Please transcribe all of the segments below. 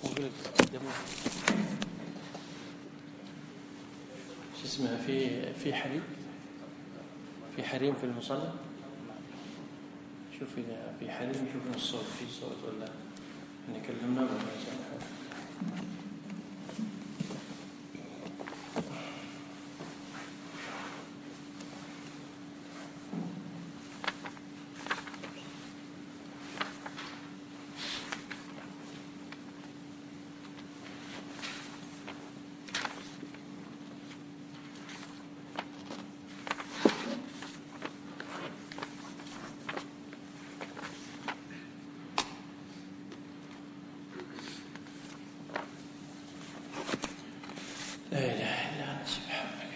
شو اسمها في حريم، في حريم في المصلى. شوف إذا في حريم، شوف الصوت، في صوت ولا نكلمنا ولا لا إله إلا أنت سبحانك.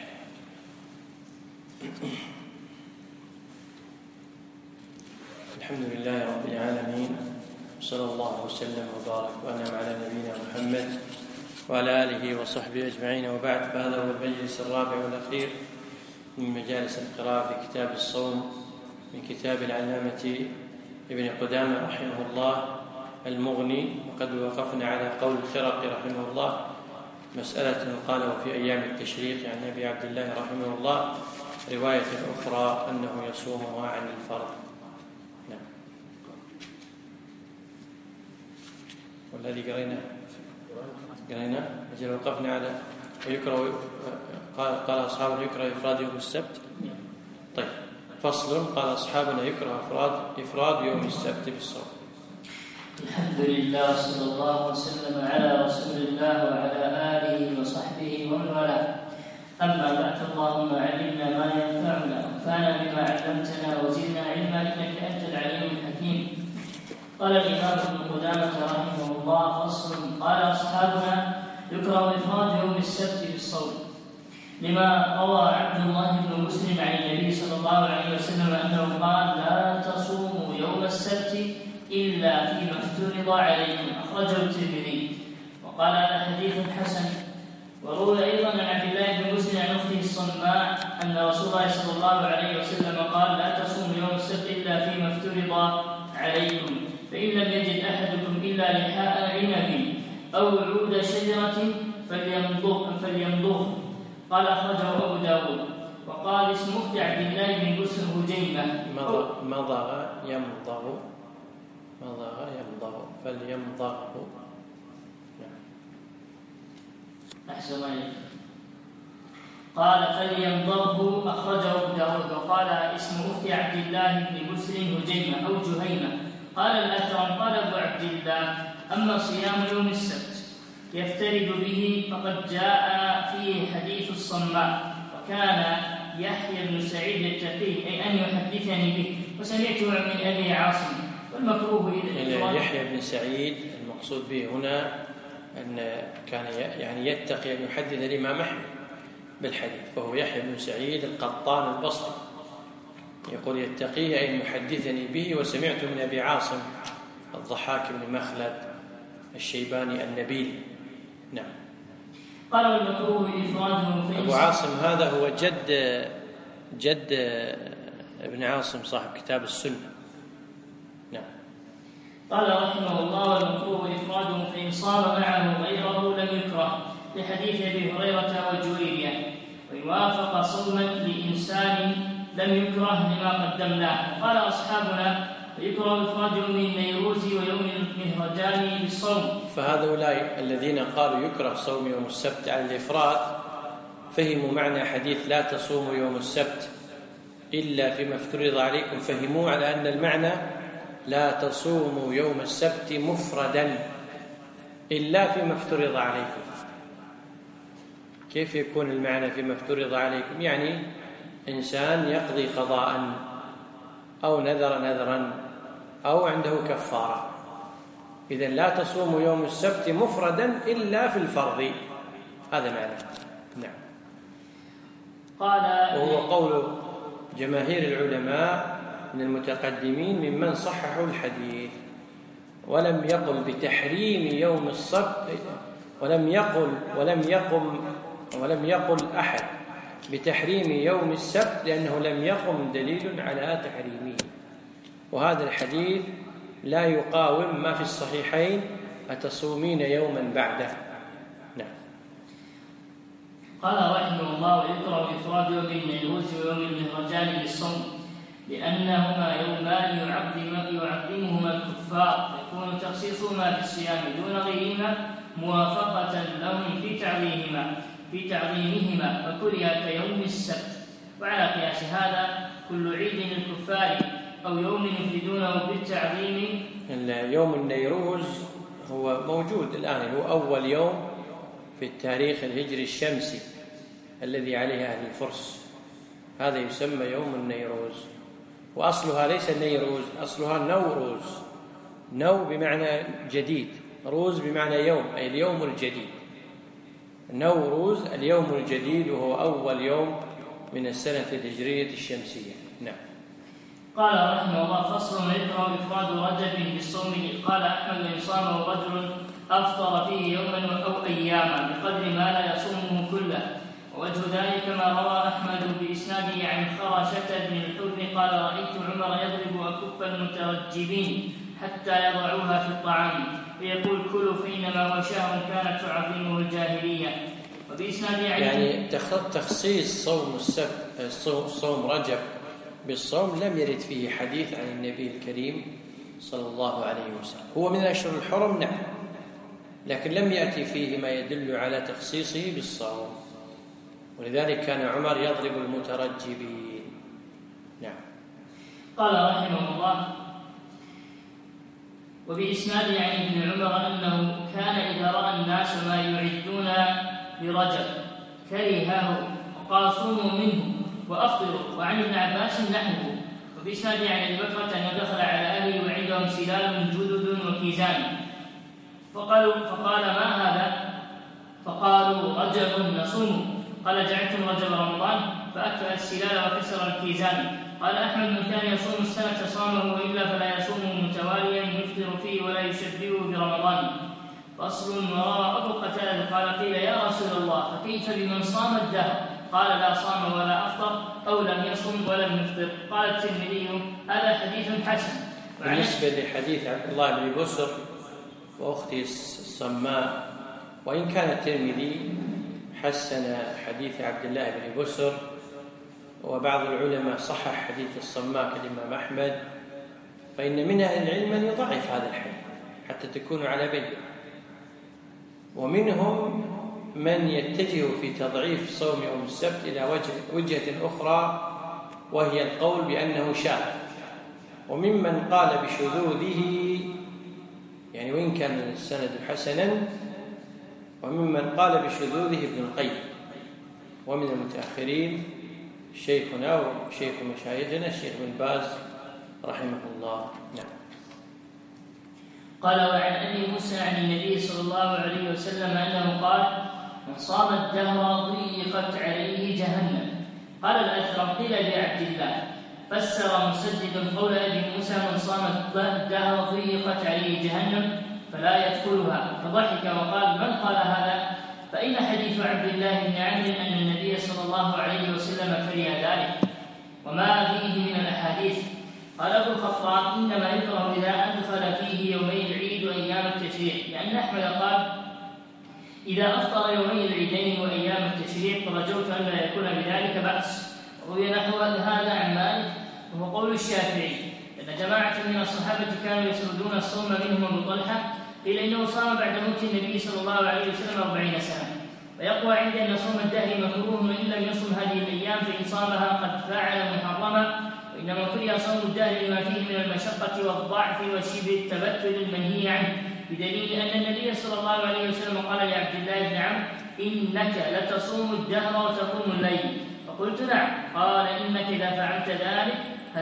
الحمد لله رب العالمين، صلى الله وسلم وبارك وأنعم على نبينا محمد وعلى آله وصحبه أجمعين، وبعد، فهذا هو المجلس الرابع والأخير من مجالس القراءة في كتاب الصوم من كتاب العلامة ابن قدامة رحمه الله المغني. وقد وقفنا على قول الخرقي رحمه الله مسألة قاله في أيام التشريق عن أبي عبد الله رحمه الله، رواية أخرى أنه يصومها عن الفرض. نعم. والذي قرينا أجل وقفنا على ويكره، قال أصحابنا يكره إفراد يوم السبت. طيب، فصل. قال أصحابنا يكره إفراد يوم السبت بالصوم. الحمد لله، صلى الله وسلم على رسول الله وعلى آله وصحبه ومن والاه. أما بعد، اللهم علمنا ما ينفعنا وانفعنا بما علمتنا وزدنا علما إنك أنت العليم الحكيم. قال الإمام ابن قدامة رحمه الله: فصل. قال أصحابنا يكره إفراد يوم السبت بالصوم، لما روى عبد الله بن مسلم عن النبي صلى الله عليه وسلم أنه قال: لا تصوموا يوم السبت إلا فيما افترض عليكم، أخرجه الترمذي. وقال: هذا حديث حسن. وروى أيضا عن عبد الله بن مسلم عن أخته الصماء أن رسول الله صلى الله عليه وسلم قال: لا تصوموا يوم السبت إلا فيما افترض عليكم، فإن لم يجد أحدكم إلا لحاء عنب أو عود شجرة فليمضغه. قال: أخرجه أبو داود. وقال: اسم أخت عبد الله بن بسر هجيمة. مضغ يمضغ فليمضغه. أحسن عليك. قال: فليمضغه، أخرجه أبو داود. وقال: اسم أخت عبد الله بن بسر هجيمة أو جهيمة. قال الأثرم: قال أبو عبد الله: أما صيام يوم السبت يفترد به فقد جاء فيه حديث الصماء، وكان يحيى بن سعيد يتقيه، أي أن يحدثني به، وسمعته من أبي عاصم. والمكروه يحيى بن سعيد المقصود به هنا أن كان يعني يتقي أن يحدث الإمام أحمد بالحديث، فهو يحيى بن سعيد القطان البصري، يقول: يتقيه أن يحدثني به، وسمعت من أبي عاصم الضحاك بن مخلد الشيباني النبيل. نعم. قال: المكروه إفراده. أبو عاصم هذا هو جد ابن عاصم صاحب كتاب السنة. نعم. قال رحمه الله: والمكروه إفراده، فإن صام معه غيره لم يكره، لحديث أبي هريرة وجويرية. وإن وافق صوما لإنسان لم يكره لما قدمناه. قال أصحابنا: يكره إفراد يوم النيروز ويوم المهرجان بالصوم. فهؤلاء الذين قالوا يكره صوم يوم السبت على الإفراد فهموا معنى حديث لا تصوموا يوم السبت إلا فيما افترض عليكم، فهموا على أن المعنى لا تصوموا يوم السبت مفردا إلا فيما افترض عليكم. كيف يكون المعنى فيما افترض عليكم؟ يعني إنسان يقضي قضاء أو نذرا أو عنده كفارة، إذن لا تصوموا يوم السبت مفردا إلا في الفرض، هذا معنى. نعم. وهو قول جماهير العلماء من المتقدمين ممن صححوا الحديث، ولم يقل بتحريم يوم السبت، ولم يقل أحد بتحريم يوم السبت، لأنه لم يقم دليل على تحريمه. وهذا الحديث لا يقاوم ما في الصحيحين أتصومين يوما بعده؟ نعم. قال رحمه الله: ويكره إفراد يوم النيروز ويوم المهرجان بالصوم لأنهما يومان يعظمهما الكفار، يكون تخصيصهما بالصيام دون غيرهما موافقة لهم في تعظيمهما فكره كيوم السبت. وعلى قياس هذا كل عيد للكفار أو يوم يفردونه بالتعظيم. يوم النيروز هو موجود الآن، هو أول يوم في التاريخ الهجري الشمسي الذي عليه أهل الفرس، هذا يسمى يوم النيروز. وأصلها ليس نيروز، أصلها نوروز. نو بمعنى جديد، روز بمعنى يوم، أي اليوم الجديد. نوروز اليوم الجديد، وهو أول يوم من السنة الهجرية الشمسية. نعم. قال رحمه الله: فصل: يكره إفراد رجب بالصوم. قال أحمد: إن صامه رجل أفطر فيه يوما أو أياما بقدر ما لا يصومه كله. ووجه ذلك ما روى أحمد بإسناده عن خرشة بن الحر قال: رأيت عمر يضرب أكف المترجبين حتى يضعوها في الطعام فيقول: كلوا فإنما هو شهر كانت تعظمه الجاهلية. وبإسناده عن يعني تخصيص صوم السبت، صوم رجب بالصوم لم يرد فيه حديث عن النبي الكريم صلى الله عليه وسلم. هو من أشهر الحرم نعم، لكن لم يأتي فيه ما يدل على تخصيصه بالصوم، ولذلك كان عمر يضرب المترجبين. نعم. قال رحمه الله: وبإسناد عن ابن عمر أنه كان إذا رأى الناس ما يعدون لرجب كرهه وقال: صوموا منه وأفطروا. وعن ابن عباس نحوه. وبإسناد عن أبي بكر أنه دخل على أهله وعندهم سلال جدد وكيزان فقال: ما هذا؟ فقالوا: رجب نصوم. قال: جعلتم رجب رمضان؟ فأكفأ السلال وكسر الكيزان. قال أحمد: من كان يصوم السنة صامه وإلا فلا يصومه متواليا يفطر فيه ولا يشبهه برمضان. فصل: وروى أبو قتادة قال: قيل يا رسول الله فكيف بمن صام الدهر؟ قال: لا صام ولا أفطر أو لم يصم ولم يفطر. قال الترمذي: هذا حديث حسن. بالنسبة لحديث عبد الله بن بسر وأخته الصماء، وإن كان الترمذي حسن حديث عبد الله بن بسر، وبعض العلماء صحح حديث الصماء كالإمام أحمد، فإن من أهل العلم من يضعف هذا الحديث حتى تكون على بينة، ومنهم من يتجه في تضعيف صوم يوم السبت إلى وجهة أخرى، وهي القول بأنه شاذ، وممن قال بشذوذه يعني وإن كان السند حسنا، وممن قال بشذوذه ابن القيم، ومن المتأخرين شيخنا وشيخ مشايخنا الشيخ بن باز رحمه الله. نعم. قال: وعن أبي موسى عن النبي صلى الله عليه وسلم أنه قال: من صام الدهر ضيقت عليه جهنم. قال الأثرم: قيل لعبد الله. فسر مسدد قول أبي موسى: من صام الدهر ضيقت عليه جهنم فلا يدخلها. فضحك وقال: من قال هذا؟ فإن حديث عبد الله بن عمرو أن النبي صلى الله عليه وسلم كره ذلك وما فيه من الأحاديث. قال أبو الخطاب: إنما يكره إذا أدخل فيه يومي العيد وأيام التشريع، لأن أحمد قال: إذا أفطر يومي العيدين وأيام التشريع فرجوت أن لا يكون بذلك بأس. وروي نحو هذا عن مالك، وهو قول الشافعي، أن جماعة من الصحابة كانوا يسردون الصوم منهم أبو طلحة، قيل إنه صام بعد موت النبي صلى الله عليه وسلم 40 سنة. ويقوى عندي أن صوم الدهر مكروه وإن لم يصم هذه الأيام فإن صامها قد فعل محرما، وإنما كره صوم الدهر لما فيه من المشقة والضعف وشبه التبتل المنهي عنه، بدليل أن النبي صلى الله عليه وسلم قال لعبد الله بن عمرو: إنك لتصوم الدهر وتقوم الليل. فقلت: نعم. قال: إنك إذا فعلت ذلك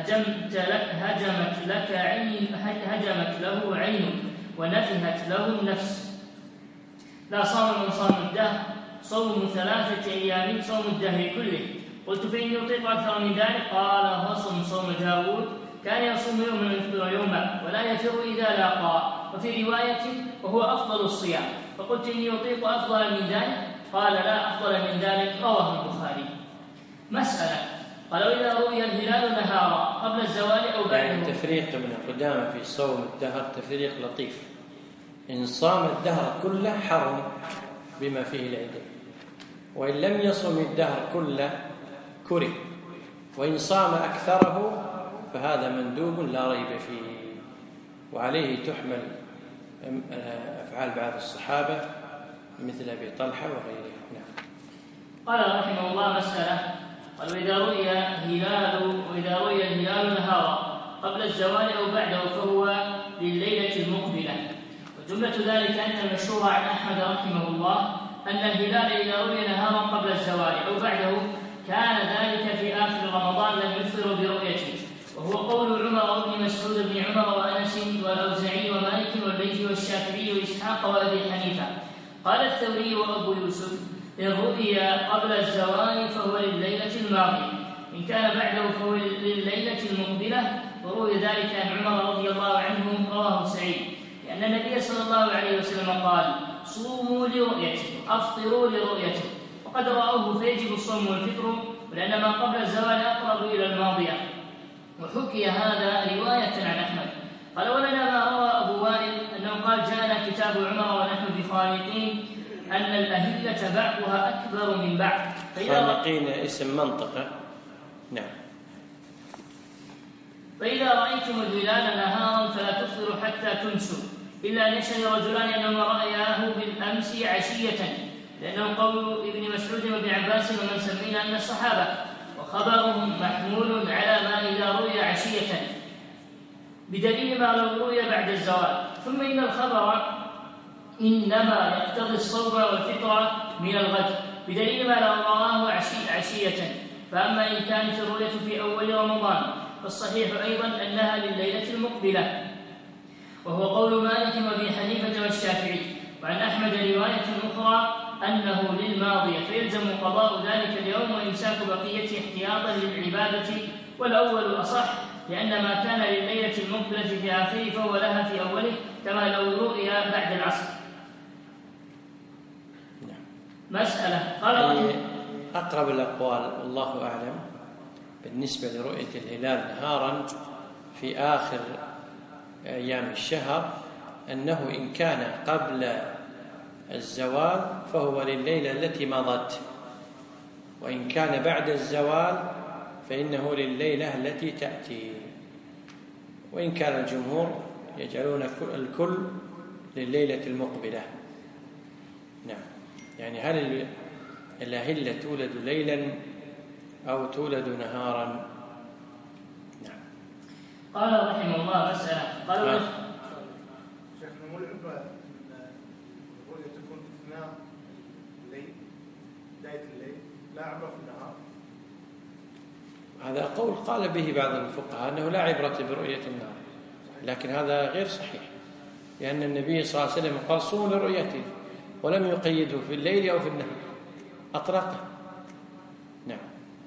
هجمت له عينك ونفهت له النفس. لا صام من صام الدهر، صوم 3 أيام صوم الدهر كله. قلت: فإني أطيق أكثر من ذلك. قال: وصم صوم داود كان يصوم يوما ويفطر يوما ولا يفر إذا لاقى. وفي رواية: وهو أفضل الصيام. فقلت: إني أطيق أفضل من ذلك. قال: لا أفضل من ذلك. رواه البخاري. مسألة: قال: وإذا رؤي الهلال نهارا قبل الزوال أو بعده. يعني تفريق ابن قدامة في صوم الدهر تفريق لطيف، إن صام الدهر كله حرم بما فيه العيدين، وإن لم يصم الدهر كله كره، وإن صام أكثره فهذا مندوب لا ريب فيه. وعليه تحمل أفعال بعض الصحابة مثل أبي طلحة وغيره. نعم. قال رحمه الله مسألة: قال وإذا رؤي الهلال نهارا قبل الزوال أو بعده فهو لليلة المقبلة. وجملة ذلك أن المشهور عن أحمد رحمه الله أن الهلال إذا رؤي نهارا قبل الزوال أو بعده كان ذلك في آخر رمضان لم يفطر برؤيته، وهو قول عمر وابن مسعود بن عمر وأنس والأوزاعي ومالك والليث والشافعي وإسحاق وأبي حنيفة. قال الثوري وأبو يوسف: إن رؤي قبل الزوال فهو لليلة الماضية، إن كان بعده فهو لليلة المقبلة. وروي ذلك عن عمر رضي الله عنه رواه سعيد، لأن النبي صلى الله عليه وسلم قال: صوموا لرؤيته أفطروا لرؤيته، وقد رأوه فيجب الصوم والفطر، ولأن ما قبل الزوال أقرب إلى الماضية. وحكي هذا رواية عن أحمد. قال: ولنا ما روى أبو وائل أنه قال: جاءنا كتاب عمر ونحن بخالقين أن الأهلة بعضها أكبر من بعض. خالقين اسم منطقة. نعم. فإذا رأيتم الهلال نهارا فلا تفطروا حتى تمسوا، إلا أن يشهد رجلان أنهما رأياه بالأمس عشية، لأنه قول ابن مسعود وابن عباس ومن سمينا من الصحابة، وخبرهم محمول على ما إذا رؤي عشية، بدليل ما لو رؤي بعد الزوال. ثم إن الخبر إنما يقتضي الصوم والفطر من الغد، بدليل ما لو رآه عشية. فأما إن كانت الرؤية في أول رمضان فالصحيح أيضا أنها لليلة المقبلة، وهو قول مالك وابي حنيفة والشافعي. وعن أحمد رواية أخرى أنه للماضية، فيلزم قضاء ذلك اليوم وإمساك بقية احتياطا للعبادة، والأول أصح، لأن ما كان للليلة المقبلة في آخره فهو لها في أوله، كما لو رؤي بعد العصر. مسألة. قال أقرب الأقوال والله أعلم بالنسبة لرؤية الهلال نهارا في آخر أيام الشهر أنه إن كان قبل الزوال فهو لليلة التي مضت، وإن كان بعد الزوال فإنه لليلة التي تأتي. وإن كان الجمهور يجعلون الكل لليلة المقبلة. نعم. يعني هل الأهلة تولد ليلا أو تولد نهارا؟ نعم. قال رحمه الله مسألة. قال شيخنا مو العبرة الرؤية تكون أثناء الليل، بداية الليل، لا عبرة في النهار. هذا قول قال به بعض الفقهاء أنه لا عبرة برؤية النهار، لكن هذا غير صحيح، لأن النبي صلى الله عليه وسلم قال: صوموا لرؤيته، ولم يقيده في الليل أو في النهار، أطلقه. نعم.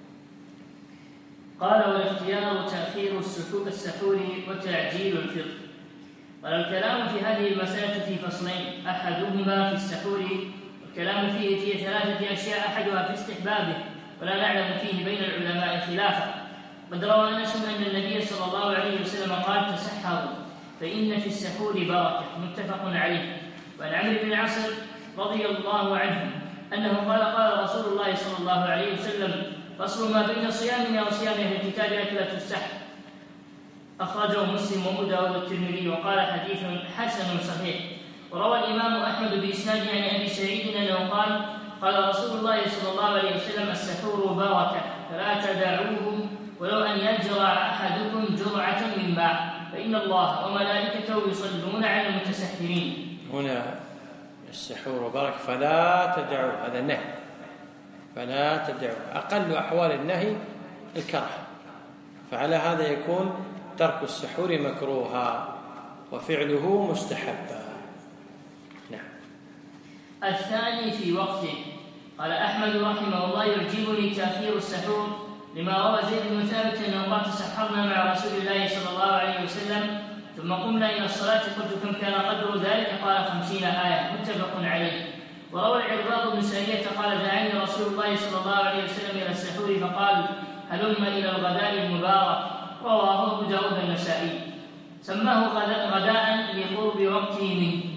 قال: والاختيار تأخير السحور وتعجيل الفطر. قال: الكلام في هذه المسألة في فصلين، أحدهما في السحور، والكلام فيه في 3 أشياء، أحدها في استحبابه، ولا نعلم فيه بين العلماء خلافا. قد روى أنس أن النبي صلى الله عليه وسلم قال: تسحروا فإن في السحور بركة، متفق عليه. وعن عمرو بن العاص رضي الله عنه أنه قال: قال رسول الله صلى الله عليه وسلم: فصل ما بين صيامنا وصيام أهل الكتاب أكلة السحر. أخرجه مسلم وأبو داود والترمذي، وقال: حديث حسن صحيح. وروى الإمام أحمد بإسناد عن أبي سعيد أنه قال: قال رسول الله صلى الله عليه وسلم: السحور بركة فلا تدعوه، ولو أن يجرع أحدكم جرعة من ماء، فإن الله وملائكته يصلون على المتسحرين. هنا السحور بركة فلا تدعوه، هذا نهي، فلا تدعوه. أقل أحوال النهي الكراهة، فعلى هذا يكون ترك السحور مكروها وفعله مستحبا. نعم. الثاني في وقته. قال أحمد رحمه الله: يعجبني تأخير السحور، لما روى زيد بن ثابت أنه قال: تسحرنا مع رسول الله صلى الله عليه وسلم ثم قمنا إلى الصلاة، قلت: كم كان قدر ذلك؟ قال: 50 آية، متفق عليه. وروى العرباض بن سارية قال: دعاني رسول الله صلى الله عليه وسلم إلى السحور فقال: هلم إلى الغداء المبارك. رواه أبو داود النسائي. سماه غداء لقرب وقته منه.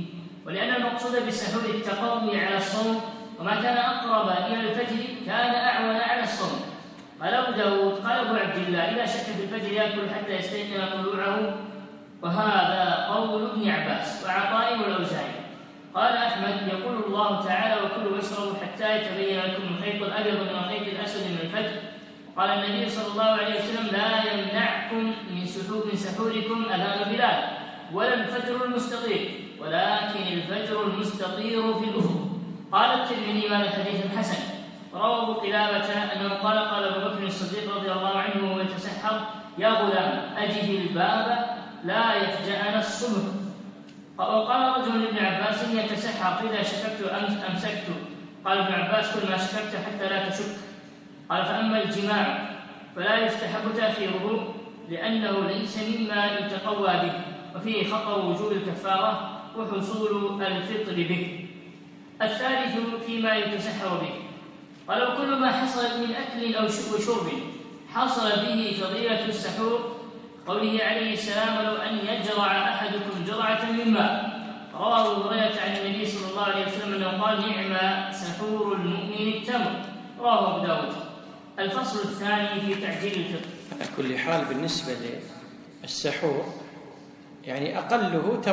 ولأن المقصود بالسحور التقوي على الصوم، وما كان أقرب إلى الفجر كان أعون على الصوم. قال أبو داود قال أبو عبد الله إذا شك في الفجر يأكل حتى يستيقن طلوعه، وهذا قول ابن عباس وعطاء والأوزاعي. قال أحمد يقول الله تعالى وكلوا واشربوا حتى يتبين لكم الخيط الأبيض من الخيط الأسود من الفجر. قال النبي صلى الله عليه وسلم لا يمنعكم من سحوركم أذان بلال ولا الفجر المستطير، ولكن الفجر المستطير في الأفق. قال الترمذي هذا حديث حسن. روى أبو قلابة أنه قال أبو بكر الصديق رضي الله عنه وهو يتسحر يا غلام أجد الباب لا يفجأنا الصبح. وقال رجل لابن عباس إني أتسحر فإذا شككت أمسكت. قال ابن عباس كل ما شككت حتى لا تشك. قال فأما الجماع فلا يستحب تأخيره لأنه ليس مما يتقوى به، وفيه خطر وجوب الكفارة وحصول الفطر به. الثالث فيما يتسحر به. قال وكل ما حصل من أكل أو شرب حصل به فضيلة السحور، قوله عليه السلام لو أن يجرع أحدكم جرعة من ماء. رواه أبو هريرة عن النبي صلى الله عليه وسلم أنه قال نعم سحور المؤمن التمر. رواه أبو داود. الفصل الثاني في تعجيل الفطر. على كل حال بالنسبة للسحور يعني أقله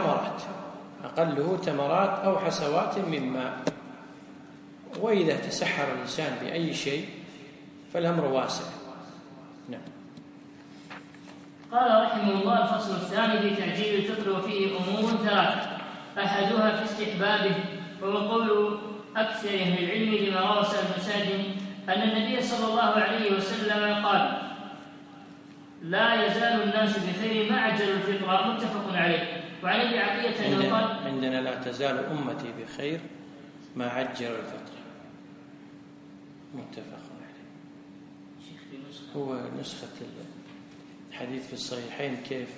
تمرات أو حسوات من ماء، وإذا تسحر الإنسان بأي شيء فالأمر واسع. نعم. قال رحمه الله الفصل الثاني في تعجيل الفطر، وفيه أمور ثلاثة. أحدها في استحبابه، وهو قول أكثر أهل العلم لما روى سعد بن سعد أن النبي صلى الله عليه وسلم قال لا يزال الناس بخير ما عجلوا الفطر، متفق عليه. وعن ابي عطية أنه قال عندنا لا تزال أمتي بخير ما عجلوا الفطر، متفق عليه. هو نسخة الحديث في الصحيحين كيف؟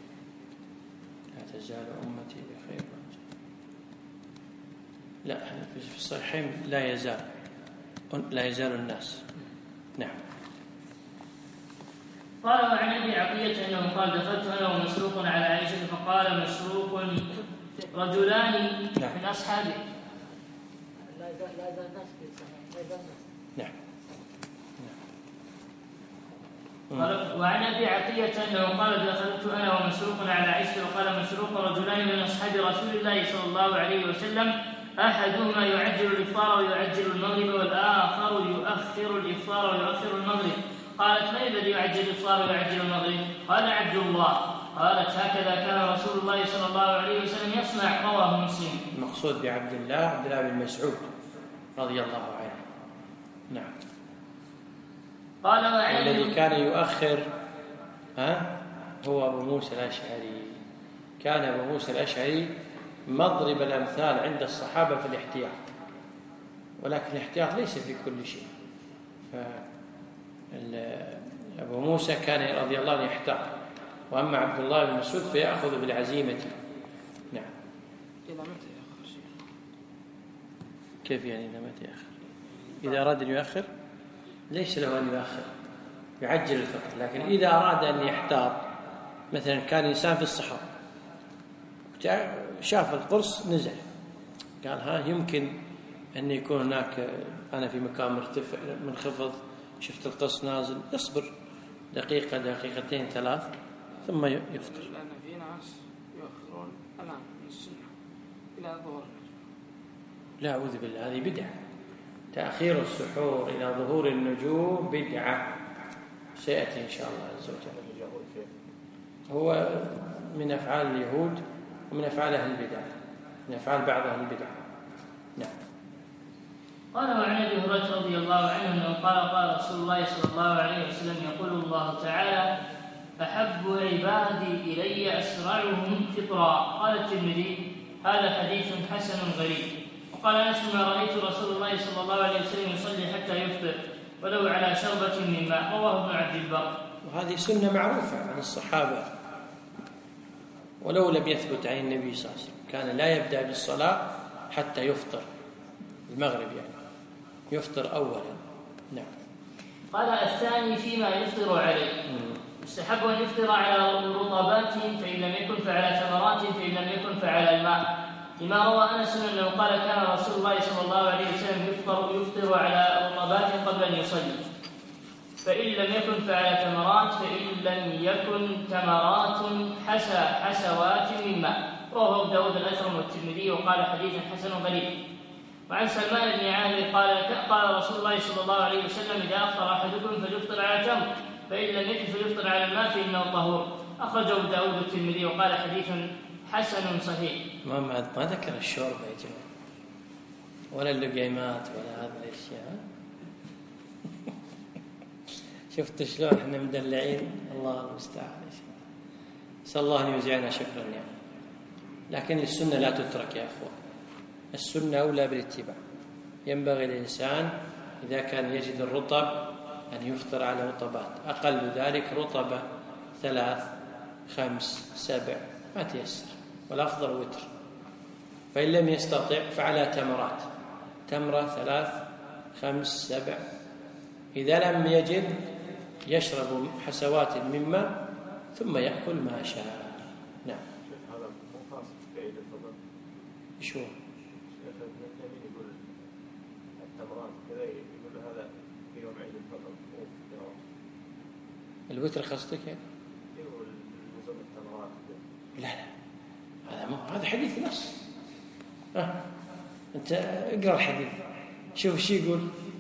لا تزال أمتي بخير ما عجلوا. لا، في الصحيحين لا يزال الناس. نعم. قال وعن ابي عطية انه قال دخلت انا ومسروق على عائشة فقال مسروق رجلان من اصحابه. لا يزال الناس في الصحيح. نعم. وعن ابي عطية انه قال دخلت انا ومسروق على عائشة فقال مسروق رجلان من اصحاب رسول الله صلى الله عليه وسلم احدهما يعجل الافطار ويعجل المغرب والاخر يؤخر الافطار ويؤخر المغرب. قالت ما الذي يعجل الافطار ويعجل المغرب؟ قال عبد الله. قالت هكذا كان رسول الله صلى الله عليه وسلم يصنع. رواه مسلم. المقصود بعبد الله بن مسعود رضي الله عنه. نعم. قال الذي كان يؤخر هو أبو موسى الأشعري. كان أبو موسى الأشعري مضرب الأمثال عند الصحابة في الاحتياط، ولكن الاحتياط ليس في كل شيء. أبو موسى كان رضي الله عنه يحتاط، وأما عبد الله بن مسعود فيأخذ بالعزيمة. نعم. إذا متى يأخر شيء؟ كيف يعني إذا متى يأخر؟ إذا أراد أن يؤخر ليس له أن يؤخر، يعجل الفطر. لكن إذا أراد أن يحتاط، مثلا كان إنسان في الصحراء شاف القرص نزل، قال يمكن أن يكون هناك أنا في مكان مرتفع منخفض، شفت القرص نازل، يصبر دقيقة دقيقتين ثلاث ثم يفطر. لأن في ناس يؤخرون الآن من السنة إلى ظهور. لا، أعوذ بالله، هذه بدعة. تأخير السحور إلى ظهور النجوم بدعة، سيأتي إن شاء الله عز وجل. هو من أفعال اليهود ومن أفعال أهل البدع، من أفعال بعض أهل البدع. نعم. قال وعن ابي هريره رضي الله عنه انه قال رسول الله صلى الله عليه وسلم يقول الله تعالى احب عبادي الي اسرعهم فطرا. قال الترمذي هذا حديث حسن غريب. وقال انس ما رايت رسول الله صلى الله عليه وسلم يصلي حتى يفطر ولو على شربة من ماء. رواه ابن عبد البر. وهذه سنة معروفة عن الصحابة، ولو لم يثبت عن النبي صلى الله عليه وسلم كان لا يبدأ بالصلاة حتى يفطر، المغرب يعني يفطر أولا. نعم. قال الثاني فيما يفطر عليه. يستحب أن يفطر على رطبات فإن لم يكن فعلى تمرات فإن لم يكن فعلى الماء. لما روى أنس أنه قال كان رسول الله صلى الله عليه وسلم يفطر على رطبات قبل أن يصلي، فإن لم يكن فعلى تمرات، فإن لم يكن تمرات حسوات من ماء. رواه أبو داود الأثرم والترمذي وقال حديث حسن غريب. وعن سلمان بن عامر قال رسول الله صلى الله عليه وسلم إذا أفطر أحدكم فليفطر على تمر، فإن لم يكن فليفطر على الماء فإنه طهور. أخرجه أبو داود والترمذي وقال حديث حسن صحيح. ما ذكر الشوربة يا جماعة ولا اللقيمات ولا هذه الأشياء. شفت شلون احنا مدلعين؟ الله المستعان. نسأل الله أن يوزعنا شكر النعم. لكن السنة لا تترك يا أخوان، السنة أولى بالاتباع. ينبغي الإنسان إذا كان يجد الرطب أن يفطر على رطبات، أقل ذلك رطبة 3 5 7 ما تيسر، والأفضل وتر. فإن لم يستطع فعلى تمرات، تمرة 3 5 7. إذا لم يجد يشرب حسوات من ماء ثم يأكل ما شاء. نعم. هذا مو خاص بعيد الفطر. شو؟ يقول التمرات كذا، يقول هذا في يوم عيد الفطر مو في يوم الوتر قصدك يعني؟ يقول لزوم التمرات. لا هذا حديث نص. أنت اقرأ الحديث شوف شو يقول.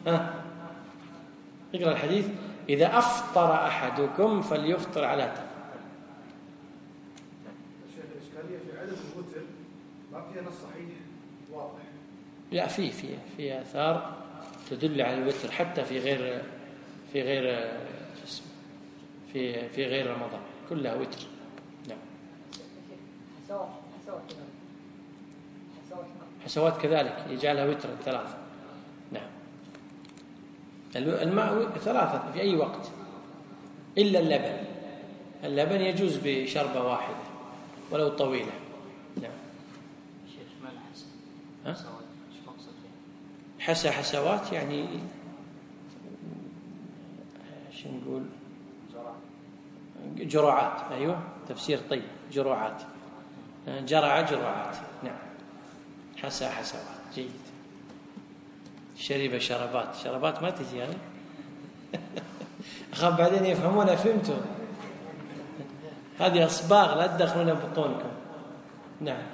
اقرأ الحديث. إذا أفطر أحدكم فليفطر على تمر. الشيخ الإشكالية في عدد الوتر ما فيها نص صحيح واضح. لا في آثار تدل على الوتر حتى في غير رمضان كلها وتر. نعم. حسوات كذلك يجعلها وتر 3. نعم. الماء 3 في أي وقت إلا اللبن يجوز بشربة واحدة ولو طويلة. نعم. شيخ ما حسن حسوات يعني شو نقول؟ جرعات. أيوة تفسير طيب. جرعات. جرعات. نعم. حسوات. جيد. شرب شربات ما تجي يعني. أخاف بعدين يفهمون فهمتوا. هذه أصباغ لا تدخلون بطونكم. نعم.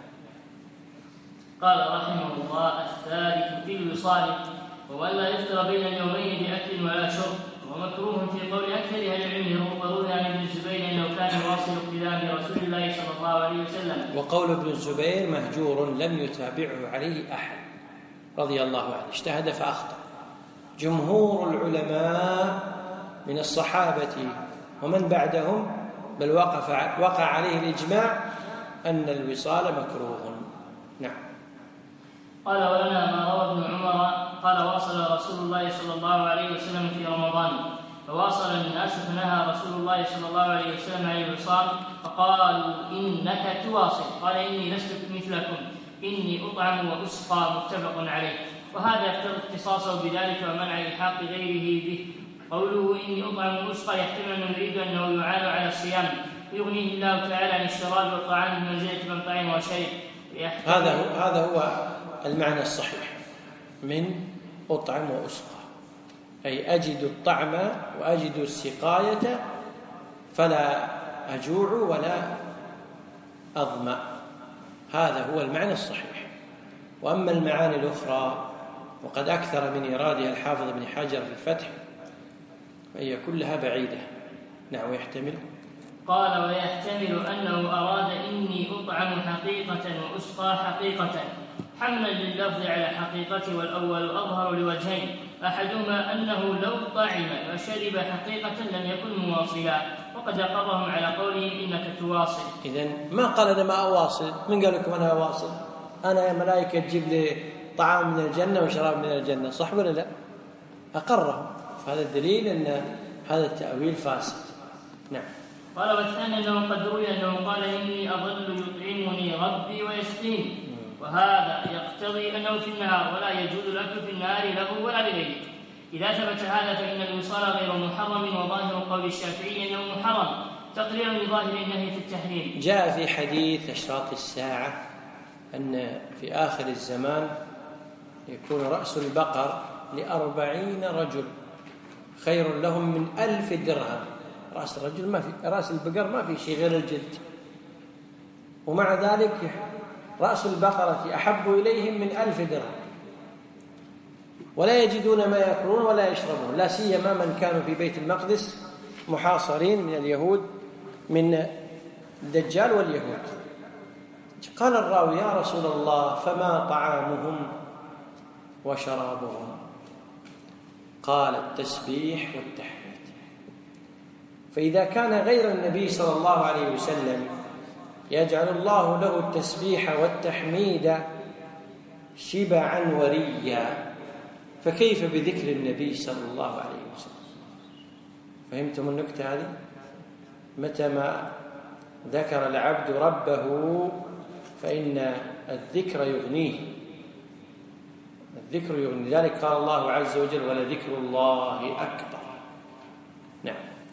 قال رحمه الله الثالث في الوصال وألا يفطر بين اليومين بأكل ولا شرب، ومكروه في قول أكثر أهل العلم وروي عن ابن الزبير أنه كان يواصل اقتداء برسول الله صلى الله عليه وسلم. وقول ابن الزبير مهجور لم يتابعه عليه أحد رضي الله عنه، اجتهد فأخطأ. جمهور العلماء من الصحابة ومن بعدهم بل وقع عليه الإجماع أن الوصال مكروه. نعم. قال ولنا ما روى ابن عمر قال واصل رسول الله صلى الله عليه وسلم في رمضان فواصل الناس فنهى رسول الله صلى الله عليه وسلم عن الوصال فقالوا إنك تواصل، قال إني لست مثلكم إني أطعم وأسقى، متفق عليه. وهذا يقتضي اختصاصه بذلك ومنع إلحاق غيره به. قوله إني أطعم وأسقى يحتمل أنه يريد أنه يعان على الصيام ويغنيه الله تعالى عن الشراب والطعام بمنزلة من طعم وشرب. هذا هو المعنى الصحيح من أطعم وأسقى، أي أجد الطعم وأجد السقاية فلا أجوع ولا أظمأ. هذا هو المعنى الصحيح. وأما المعاني الأخرى وقد أكثر من إرادها الحافظ ابن حجر في الفتح فهي كلها بعيدة. نعم. يحتمل قال ويحتمل أنه أراد إني أطعم حقيقة وأسقى حقيقة حملا لللفظ على حقيقته، والأول أظهر لوجهين، أحدهما أنه لو طعم وشرب حقيقة لم يكن مواصلا، وقد أقرهم على قولهم إنك تواصل. إذن ما قال أنا ما أواصل. من قال لكم أنا أواصل؟ أنا يا ملائكة تجيب لي طعام من الجنة وشراب من الجنة، صح ولا لا؟ أقرهم. فهذا الدليل أن هذا التأويل فاسد. نعم. قال والثاني أنه قد روي أنه قال إني أظل يطعمني ربي ويسقيني، وهذا يقتضي أنه في النهار ولا يجوز الأكل في النهار له ولا لغيره. إذا ثبت هذا فإن الوصال غير محرم، وظاهر قول الشافعي أنه محرم تقريرا لظاهر النهي في التحريم. جاء في حديث أشراط الساعة أن في آخر الزمان يكون رأس البقر ل40 رجل خير لهم من 1000 درهم. رأس الرجل ما في، رأس البقر ما في شيء غير الجلد، ومع ذلك رأس البقرة أحب إليهم من 1000 درهم، ولا يجدون ما يأكلون ولا يشربون، لا سيما من كانوا في بيت المقدس محاصرين من اليهود، من الدجال واليهود. قال الراوي: يا رسول الله فما طعامهم وشرابهم؟ قال: التسبيح والتحميد. فإذا كان غير النبي صلى الله عليه وسلم يجعل الله له التسبيح والتحميد شبعا وريا، فكيف بذكر النبي صلى الله عليه وسلم؟ فهمتم النكتة هذه؟ متى ما ذكر العبد ربه فإن الذكر يغنيه، الذكر يغني. ذلك قال الله عز وجل: ولذكر الله أكبر. نعم.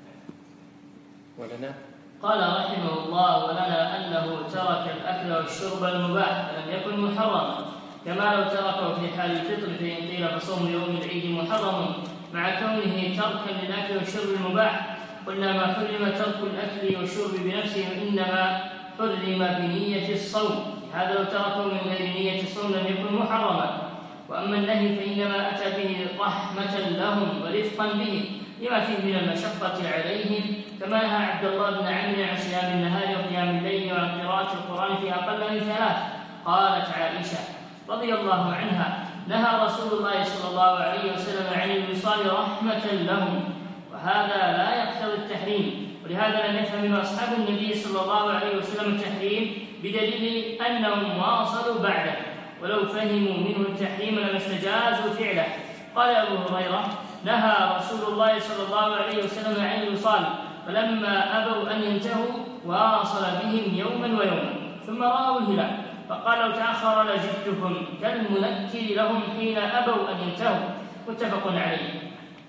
ولنا قال رحمه الله: ولنا أنه ترك الأكل والشرب المباح فلم يكن محرما، كما لو تركه في حال الفطر فإن قيل فصوم يوم العيد محرم مع كونه تركا للأكل والشرب المباح، قلنا ما حرم ترك الأكل والشرب بنفسه وإنما حرم بنية الصوم، هذا لو تركه من غير نية الصوم لم يكن محرما. وأما النهي فإنما أتى به رحمة لهم ورفقا به لما فيه من المشقة عليهم، كما نهى عبد الله بن عمرو عن صيام النهار وقيام الليل وعن قراءة القرآن في أقل من 3. قالت عائشة رضي الله عنها: نهى رسول الله صلى الله عليه وسلم عن الوصال رحمة لهم، وهذا لا يقتضي التحريم، ولهذا لم يفهم أصحاب النبي صلى الله عليه وسلم التحريم بدليل أنهم واصلوا بعده، ولو فهموا منه التحريم لما استجازوا فعله. قال أبو هريرة: نهى رسول الله صلى الله عليه وسلم عن الوصال، فلما أبوا أن ينتهوا واصل بهم يوما ويوما، ثم رأوا الهلال فقال: لو تأخر لجدتكم كالمنكر لهم حين أبوا أن ينتهوا. متفق عليه.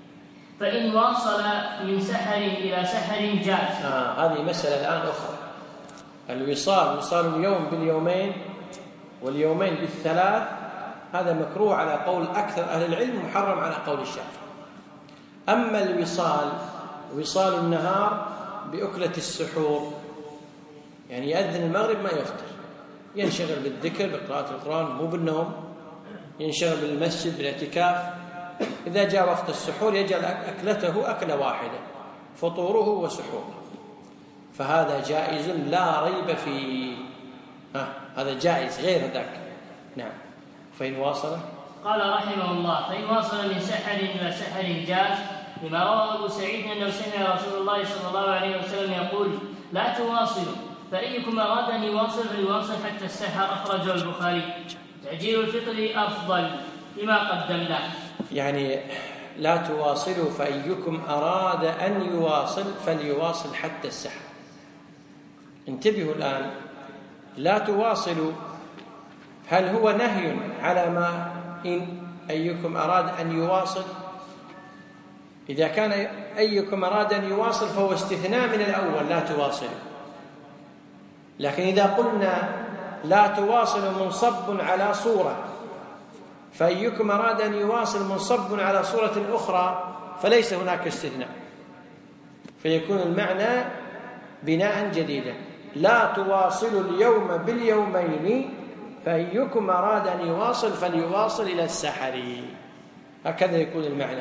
فإن واصل من سحر إلى سحر جاز. هذه مسألة الآن أخرى. الوصال، وصال اليوم باليومين واليومين بالثلاث، هذا مكروه على قول أكثر أهل العلم، محرم على قول الشافعي. أما الوصال، وصال النهار بأكلة السحور، يعني يأذن المغرب ما يفطر، ينشغل بالذكر بقراءة القرآن مو بالنوم، ينشغل بالمسجد بالاعتكاف. إذا جاء وقت السحور يجعل أكلته أكلة واحدة، فطوره وسحوره، فهذا جائز لا ريب فيه. هذا جائز غير ذاك. نعم. فإن واصل، قال رحمه الله: فإن واصل من سحر إلى سحر جاز، لما روى أبو سعيد أنه سمع رسول الله صلى الله عليه وسلم يقول: لا تواصلوا، فأيكم أراد أن يواصل فليواصل حتى السحر. أخرجه البخاري. تعجيل الفطر أفضل لما قدمناه. يعني لا تواصلوا، فأيكم أراد أن يواصل فليواصل حتى السحر. انتبهوا الآن، لا تواصلوا هل هو نهي على ما إن أيكم أراد أن يواصل؟ إذا كان أيكم أراد أن يواصل فهو استثناء من الأول، لا تواصلوا. لكن إذا قلنا لا تواصل منصب على صورة، فأيكم أراد أن يواصل منصب على صورة أخرى، فليس هناك استثناء، فيكون المعنى بناء جديدا: لا تواصلوا اليوم باليومين، فأيكم أراد أن يواصل فليواصل إلى السحر. هكذا يكون المعنى.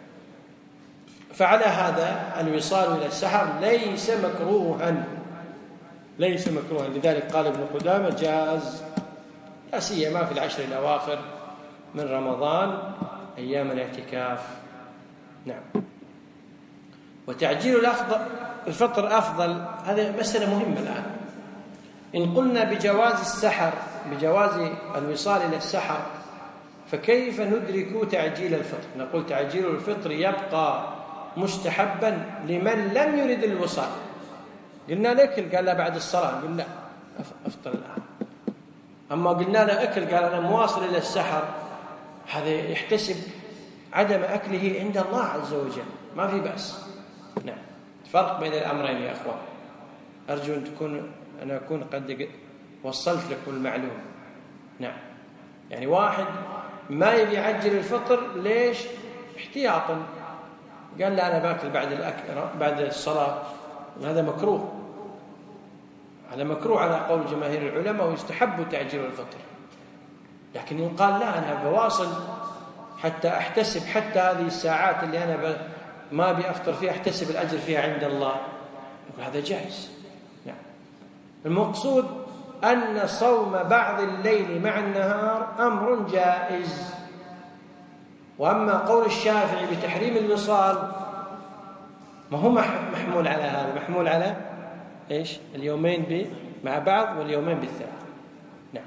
فعلى هذا الوصال إلى السحر ليس مكروها، ليس مكروها. لذلك قال ابن قدامة: جاز، لا سيما في العشر الأواخر من رمضان أيام الاعتكاف. نعم. وتعجيل الفطر أفضل، هذه مسألة مهمة الآن. إن قلنا بجواز السحر، بجواز الوصال إلى السحر، فكيف ندرك تعجيل الفطر؟ نقول تعجيل الفطر يبقى مستحبا لمن لم يرد الوصال. قلنا لأكل، قال لا بعد الصلاة، قلنا أفطر الآن. أما قلنا له أكل، قال أنا مواصل إلى السحر، هذا يحتسب عدم أكله عند الله عز وجل، ما في بأس. نعم. فرق بين الأمرين يا أخوان. أرجو أن أكون قد وصلت لكم المعلومة. نعم. يعني واحد ما يبي يعجل الفطر، ليش؟ احتياطا، قال لا أنا باكل بعد الصلاة، هذا مكروه، هذا مكروه على قول جماهير العلماء، ويستحب تعجيل الفطر. لكن يقال لا، أنا بواصل حتى أحتسب، حتى هذه الساعات اللي أنا ما بأفطر فيها أحتسب الأجر فيها عند الله، يقول هذا جائز. نعم. المقصود أن صوم بعض الليل مع النهار أمر جائز. وأما قول الشافعي بتحريم الوصال ما هو محمول على هذا، محمول على إيش؟ اليومين مع بعض واليومين بالثلاث. نعم.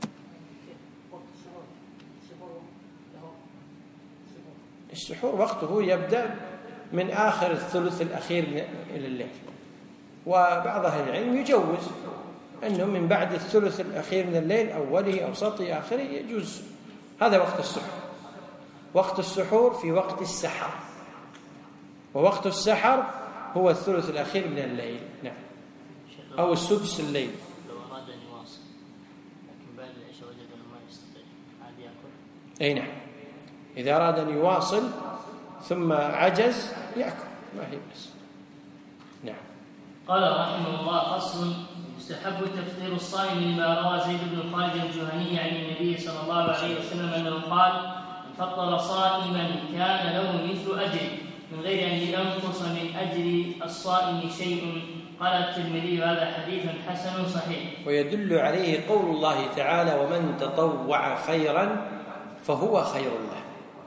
السحور وقته يبدأ من آخر الثلث الأخير من الليل، وبعض أهل العلم يجوز أنه من بعد الثلث الأخير من الليل، أوله أوسطه آخره، يجوز. هذا وقت السحور. وقت السحور في وقت السحر، ووقت السحر هو الثلث الأخير من الليل. نعم. أو السدس الليل. لو أراد أن يواصل لكن بعد العشاء وجد أنه ما يستطيع، عاد يأكل؟ أي نعم، إذا أراد أن يواصل ثم عجز يأكل، ما هي بس. نعم. قال رحمه الله: فصل: يستحب تفطير الصائم لما روى زيد بن خالد الجهني عن النبي صلى الله عليه وسلم أنه قال: من فطر صائما كان له مثل أجر من غير أن ينقص من أجر الصائم شيء. قال الترمذي: هذا حديث حسن صحيح. ويدل عليه قول الله تعالى: ومن تطوع خيرا فهو خير له.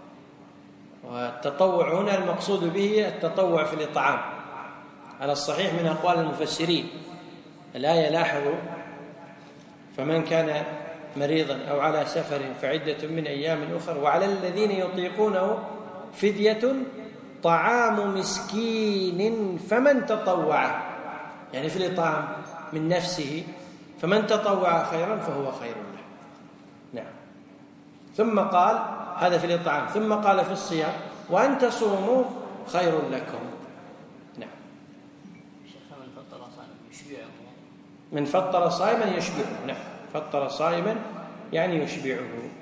والتطوع هنا المقصود به التطوع في الإطعام على الصحيح من أقوال المفسرين. الآية لاحظوا: فمن كان مريضا أو على سفر فعدة من أيام أخر وعلى الذين يطيقونه فدية طعام مسكين فمن تطوع، يعني في الإطعام من نفسه، فمن تطوع خيرا فهو خير له. نعم. ثم قال هذا في الإطعام، ثم قال في الصيام: وأن تصوموا خير لكم. نعم. من فطر صائما يشبعه. نعم. فطر صائما يعني يشبعه.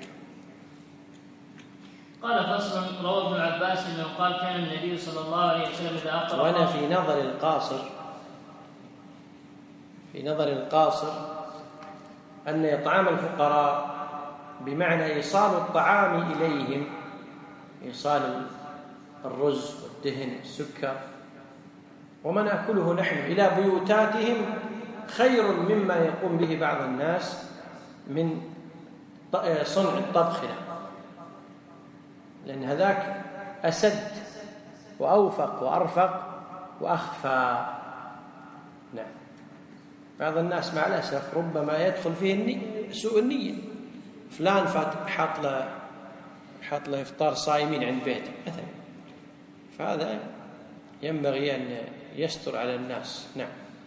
قال: فصل: روى ابن عباس انه قال: كان النبي صلى الله عليه وسلم اذا افطر. وانا في نظر القاصر ان اطعام الفقراء بمعنى ايصال الطعام اليهم، ايصال الرز والدهن والسكر وما ناكله نحن الى بيوتاتهم خير مما يقوم به بعض الناس من صنع الطبخ له، لأن هذاك أسد وأوفق وأرفق وأخفى. نعم. بعض الناس مع الأسف ربما يدخل فيه سوء النية، فلان حط له إفطار صائمين عند بيته مثلا، فهذا ينبغي أن يستر على الناس. نعم.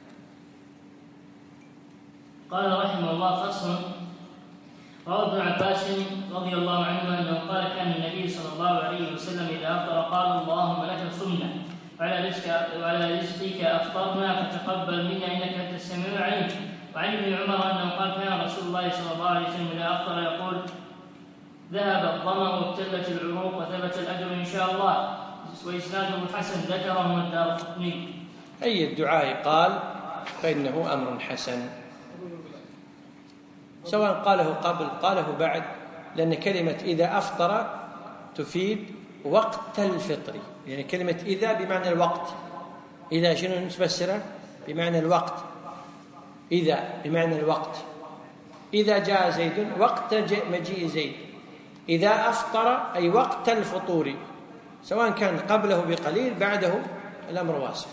قال رحمه الله: فصل: روى ابن عباس رضي الله عنهما انه قال: كان النبي صلى الله عليه وسلم اذا افطر قال: اللهم لك صمنا وعلى رزقك افطرنا فتقبل منا انك انت السميع العليم. وعن ابن عمر انه قال: كان رسول الله صلى الله عليه وسلم اذا افطر يقول: ذهب الظمأ وابتلت العروق وثبت الاجر ان شاء الله. واسناده حسن، ذكره الدارقطني. اي الدعاء قال فانه امر حسن، سواء قاله قبل قاله بعد، لأن كلمة إذا أفطر تفيد وقت الفطر، يعني كلمة إذا بمعنى الوقت. إذا شنو نفسره؟ بمعنى الوقت. إذا بمعنى الوقت، إذا جاء زيد وقت مجيء زيد. إذا أفطر أي وقت الفطور، سواء كان قبله بقليل بعده الأمر واسع.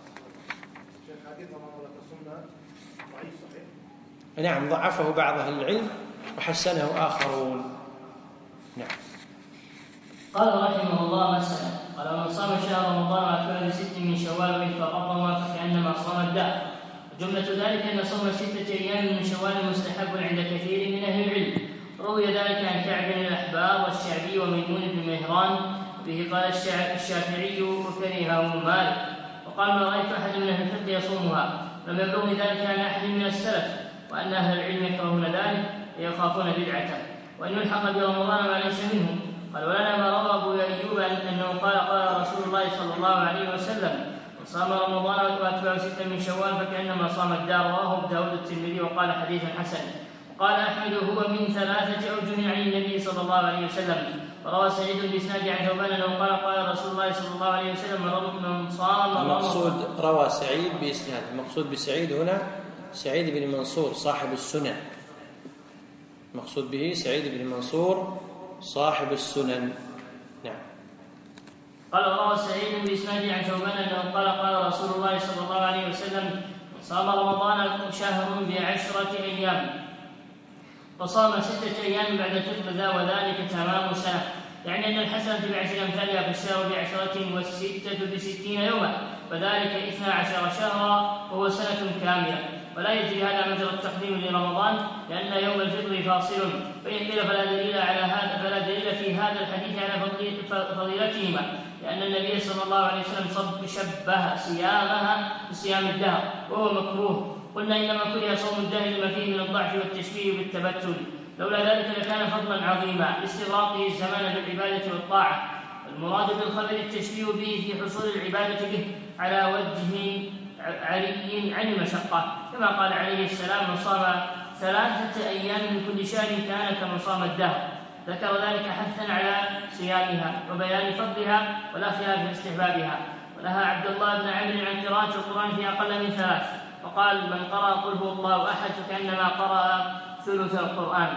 نعم، ضعفه بعض أهل العلم وحسنه آخرون. نعم. قال رحمه الله: مسألة: قال: من صام شهر رمضان وأكمل ب6 من شوال فقضاهما فكأنما صام الدهر. وجملة ذلك أن صوم 6 أيام من شوال مستحب عند كثير من أهل العلم. روي ذلك عن كعب بن الأحبار والشعبي وميمون بن مهران، به قال الشافعي وكرهه مالك، وقال: ما رأيت أحد من أهل الفقه يصومها. لم يبلغني ذلك عن أحد من السلف، وأن أهل العلم يكرهون ذلك، يخافون بدعته، وأن يلحق برمضان ما ليس منه. قال: ولنا ما روى أبو أيوب أنه قال رسول الله صلى الله عليه وسلم: من صام رمضان وأتبعه 6 من شوال فكأنما صام الدار. رواه أبو داود الترمذي وقال: حديث حسن. قال أحمد: هو من 3 أوجه عن النبي صلى الله عليه وسلم. وروى سعيد بإسناد عن ثوبان أنه قال رسول الله صلى الله عليه وسلم: من صام المقصود روى سعيد بإسناد، المقصود بسعيد هنا سعيد بن منصور صاحب السنن، المقصود به سعيد بن منصور صاحب السنن. نعم. قال: وروى سعيد بإسناد عن ثوبان أنه قال رسول الله صلى الله عليه وسلم: من صام رمضان شهر ب10 أيام وصام 6 أيام بعد تقبل وذلك تمام سنة، يعني أن الحسنة ب10 أمثالها فالشهر ب10 والستة ب60 يوما، وذلك 12 شهرا وهو سنة كاملة. ولا يجري هذا مجرى التقديم لرمضان، لأن يوم الفطر فاصل، فإن قيل فلا دليل في هذا الحديث على فضيلتهما، لأن النبي صلى الله عليه وسلم شبه صيامها بصيام الدهر وهو مكروه. قلنا إنما كره صوم الدهر لما فيه من الضعف والتشبيه بالتبتل، لولا ذلك لكان فضلا عظيما لاستغراقه الزمان بالعبادة والطاعة. المراد بالخبر التشبيه به في حصول العبادة به على وجه عري عن المشقة، كما قال عليه السلام: من صام 3 أيام من كل شهر كان كمن صام الدهر. ذكر ذلك حثا على صيامها وبيان فضلها ولا خلاف في استحبابها. ونهى عبد الله بن عمرو عن قراءة القرآن في أقل من 3، وقال: من قرأ قل هو الله أحد فكأنما قرأ ثلث القرآن.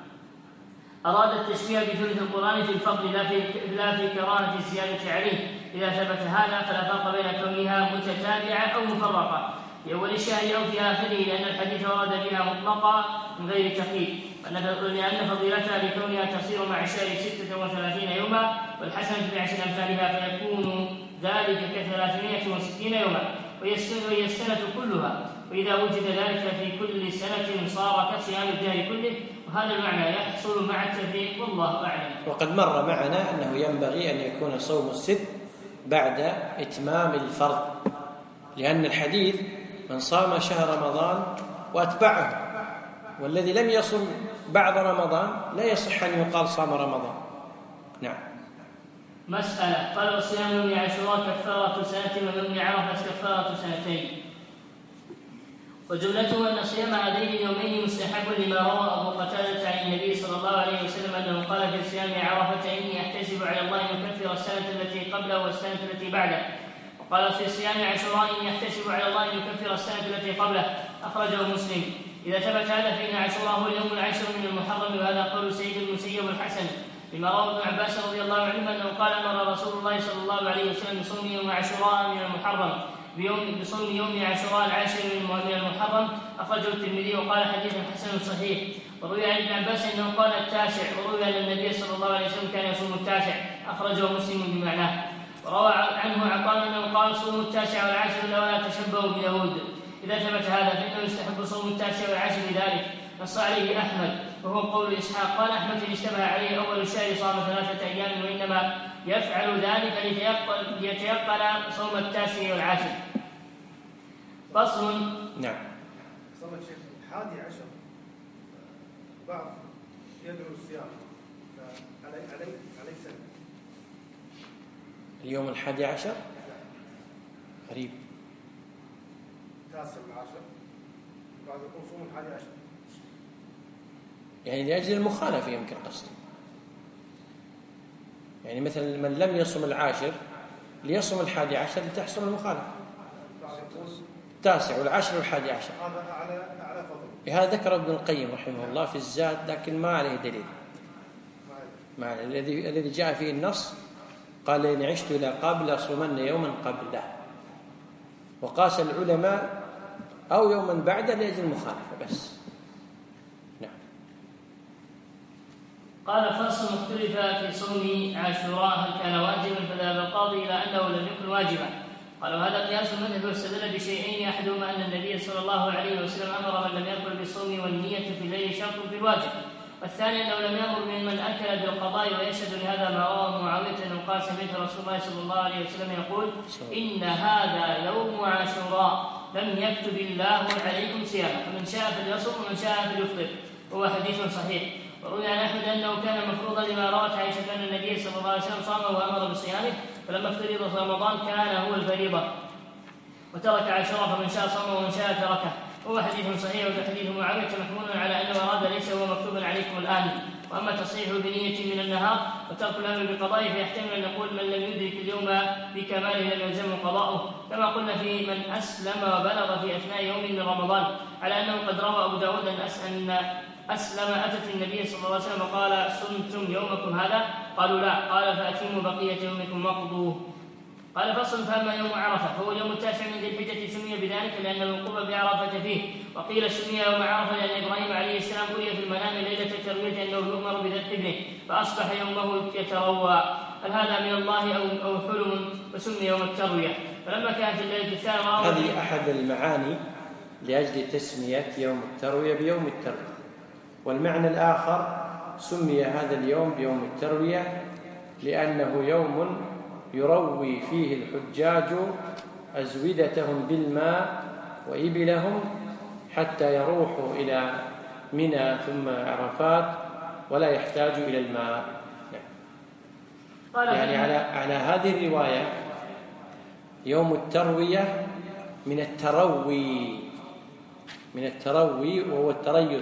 أراد التشبيه بثلث القرآن في الفضل لا في كراهة الزيادة عليه. إذا ثبت هذا فلا فرق بين كونها متتابعة أو مفرقة في أول الشهر أو في آخره، لأن الحديث ورد بها مطلقا من غير تقييد، لأن فضيلتها لكونها تصير مع الشهر 36 يوما، والحسنة ب10 أمثالها فيكون ذلك ك360 يوما، وهي السنة كلها. وإذا وجد ذلك في كل سنة صار كصيام الدهر كله، وهذا المعنى يحصل مع التفريق، والله أعلم. وقد مر معنا أنه ينبغي أن يكون صوم 6 بعد إتمام الفرض، لأن الحديث: من صام شهر رمضان وأتبعه، والذي لم يصم بعد رمضان لا يصح أن يقال صام رمضان. نعم. مسألة: قال: وصيام يوم عاشوراء كفارة سنة، ويوم عرفة كفارة 2. وجملته أن صيام هذين اليومين مستحب، لما روى أبو قتادة عن النبي صلى الله عليه وسلم أنه قال في صيام عرفة: إني أحتسب على الله أن يكفر السنة التي قبله والسنة التي بعده. وقال في صيام عاشوراء: إني أحتسب على الله أن يكفر السنة التي قبله، أخرجه مسلم. إذا ثبت هذا فإن عاشوراء هو اليوم العاشر من المحرم، وهذا قول سيد المسيب الحسن، لما روى ابن عباس رضي الله عنهما أنه قال: أمر رسول الله صلى الله عليه وسلم بصوم يوم عاشوراء من المحرم، بصوم يوم عاشوراء العاشر من المحرم، أخرجه الترمذي وقال: حديث حسن صحيح. وروي عن ابن عباس أنه قال 9، وروي أن النبي صلى الله عليه وسلم كان يصوم 9، أخرجه مسلم بمعناه. وروى عنه عطاء أنه قال: صوم 9 والعاشر ولا تشبهوا بيهود. إذا ثبت هذا فإنه يستحب صوم 9 والعاشر لذلك، نص عليه أحمد وهو قول إسحاق. قال أحمد: إن اشتبه عليه أول الشهر صام 3 أيام، وإنما يفعل ذلك ليتيقن صوم 9 والعاشر. فصل. نعم. صلى الشيخ 11 بعض يدعو الصيام، عليه سنة. اليوم 11 قريب 9 و10 بعد يقول صوم 11، يعني لأجل المخالفة يمكن قصده، يعني مثلا من لم يصم 10 ليصم 11 لتحصل المخالفة. 9 والعشر والحادي عشر هذا على فضل. هذا ذكر ابن القيم رحمه الله في الزاد، لكن ما عليه دليل. الذي جاء فيه النص قال: إن عشت إلى قبل أصومن يوما قبله، وقاس العلماء أو يوما بعده لأجل المخالفة بس. نعم. قال: فصل. اختلف في صوم عاشوراء هل كان واجبا، فذهب القاضي إلى أنه لم يكن واجبا. قالوا: هذا قياس المذهب، واستدل بشيئين: أحدهما أن النبي صلى الله عليه وسلم أمر من لم يأكل بالصوم والنية في الليل شرط في الواجب، والثاني أنه لم يأمر من أكل بالقضاء. ويشهد لهذا ما رواه معاوية أنه قال: سمعت رسول الله صلى الله عليه وسلم يقول: إن هذا يوم عاشوراء لم يكتب الله عليكم صياما، فمن شاء فليصم ومن شاء فليفطر. وهو حديث صحيح. وروي عن أحمد أنه كان مفروضا لما روت عائشة أن النبي صلى الله عليه وسلم صام وأمر بصيامه، فلما افترض رمضان كان هو الفريضة وترك عاشوراء، فمن شاء صام ومن شاء تركه. وهو حديث صحيح. وحديث معاوية محمول على أن مراد ليس هو مكتوب عليكم الآن. وأما تصحيحه بنية من النهار وترك الأمر بقضائه فيحتمل أن نقول من لم يدرك اليوم بكماله لم يلزمه قضاؤه، كما قلنا في من أسلم وبلغ في أثناء يوم من رمضان، على أنه قد روى أبو داود أن أسلم أتت النبي صلى الله عليه وسلم وقال صمتم يومكم هذا؟ قالوا لا. قال فأتموا بقية يومكم واقضوه. قال فصل. فأما يوم عرفة فهو اليوم التاسع من ذي الحجة سمي بذلك لأن الوقوف بعرفة فيه، وقيل سمي يوم عرفة لأن إبراهيم عليه السلام رؤي في المنام ليلة التروية أنه يؤمر بذبح ابنه فأصبح يومه يتروى. هل هذا من الله أو حلم؟ وسمي يوم التروية. فلما كانت الليلة الثانية هذه أحد المعاني لأجل تسمية يوم التروية بيوم التروية. والمعنى الآخر سمي هذا اليوم بيوم التروية لأنه يوم يروي فيه الحجاج أزودتهم بالماء وإبلهم حتى يروحوا إلى منى ثم عرفات ولا يحتاج إلى الماء. يعني على هذه الرواية يوم التروية من التروي وهو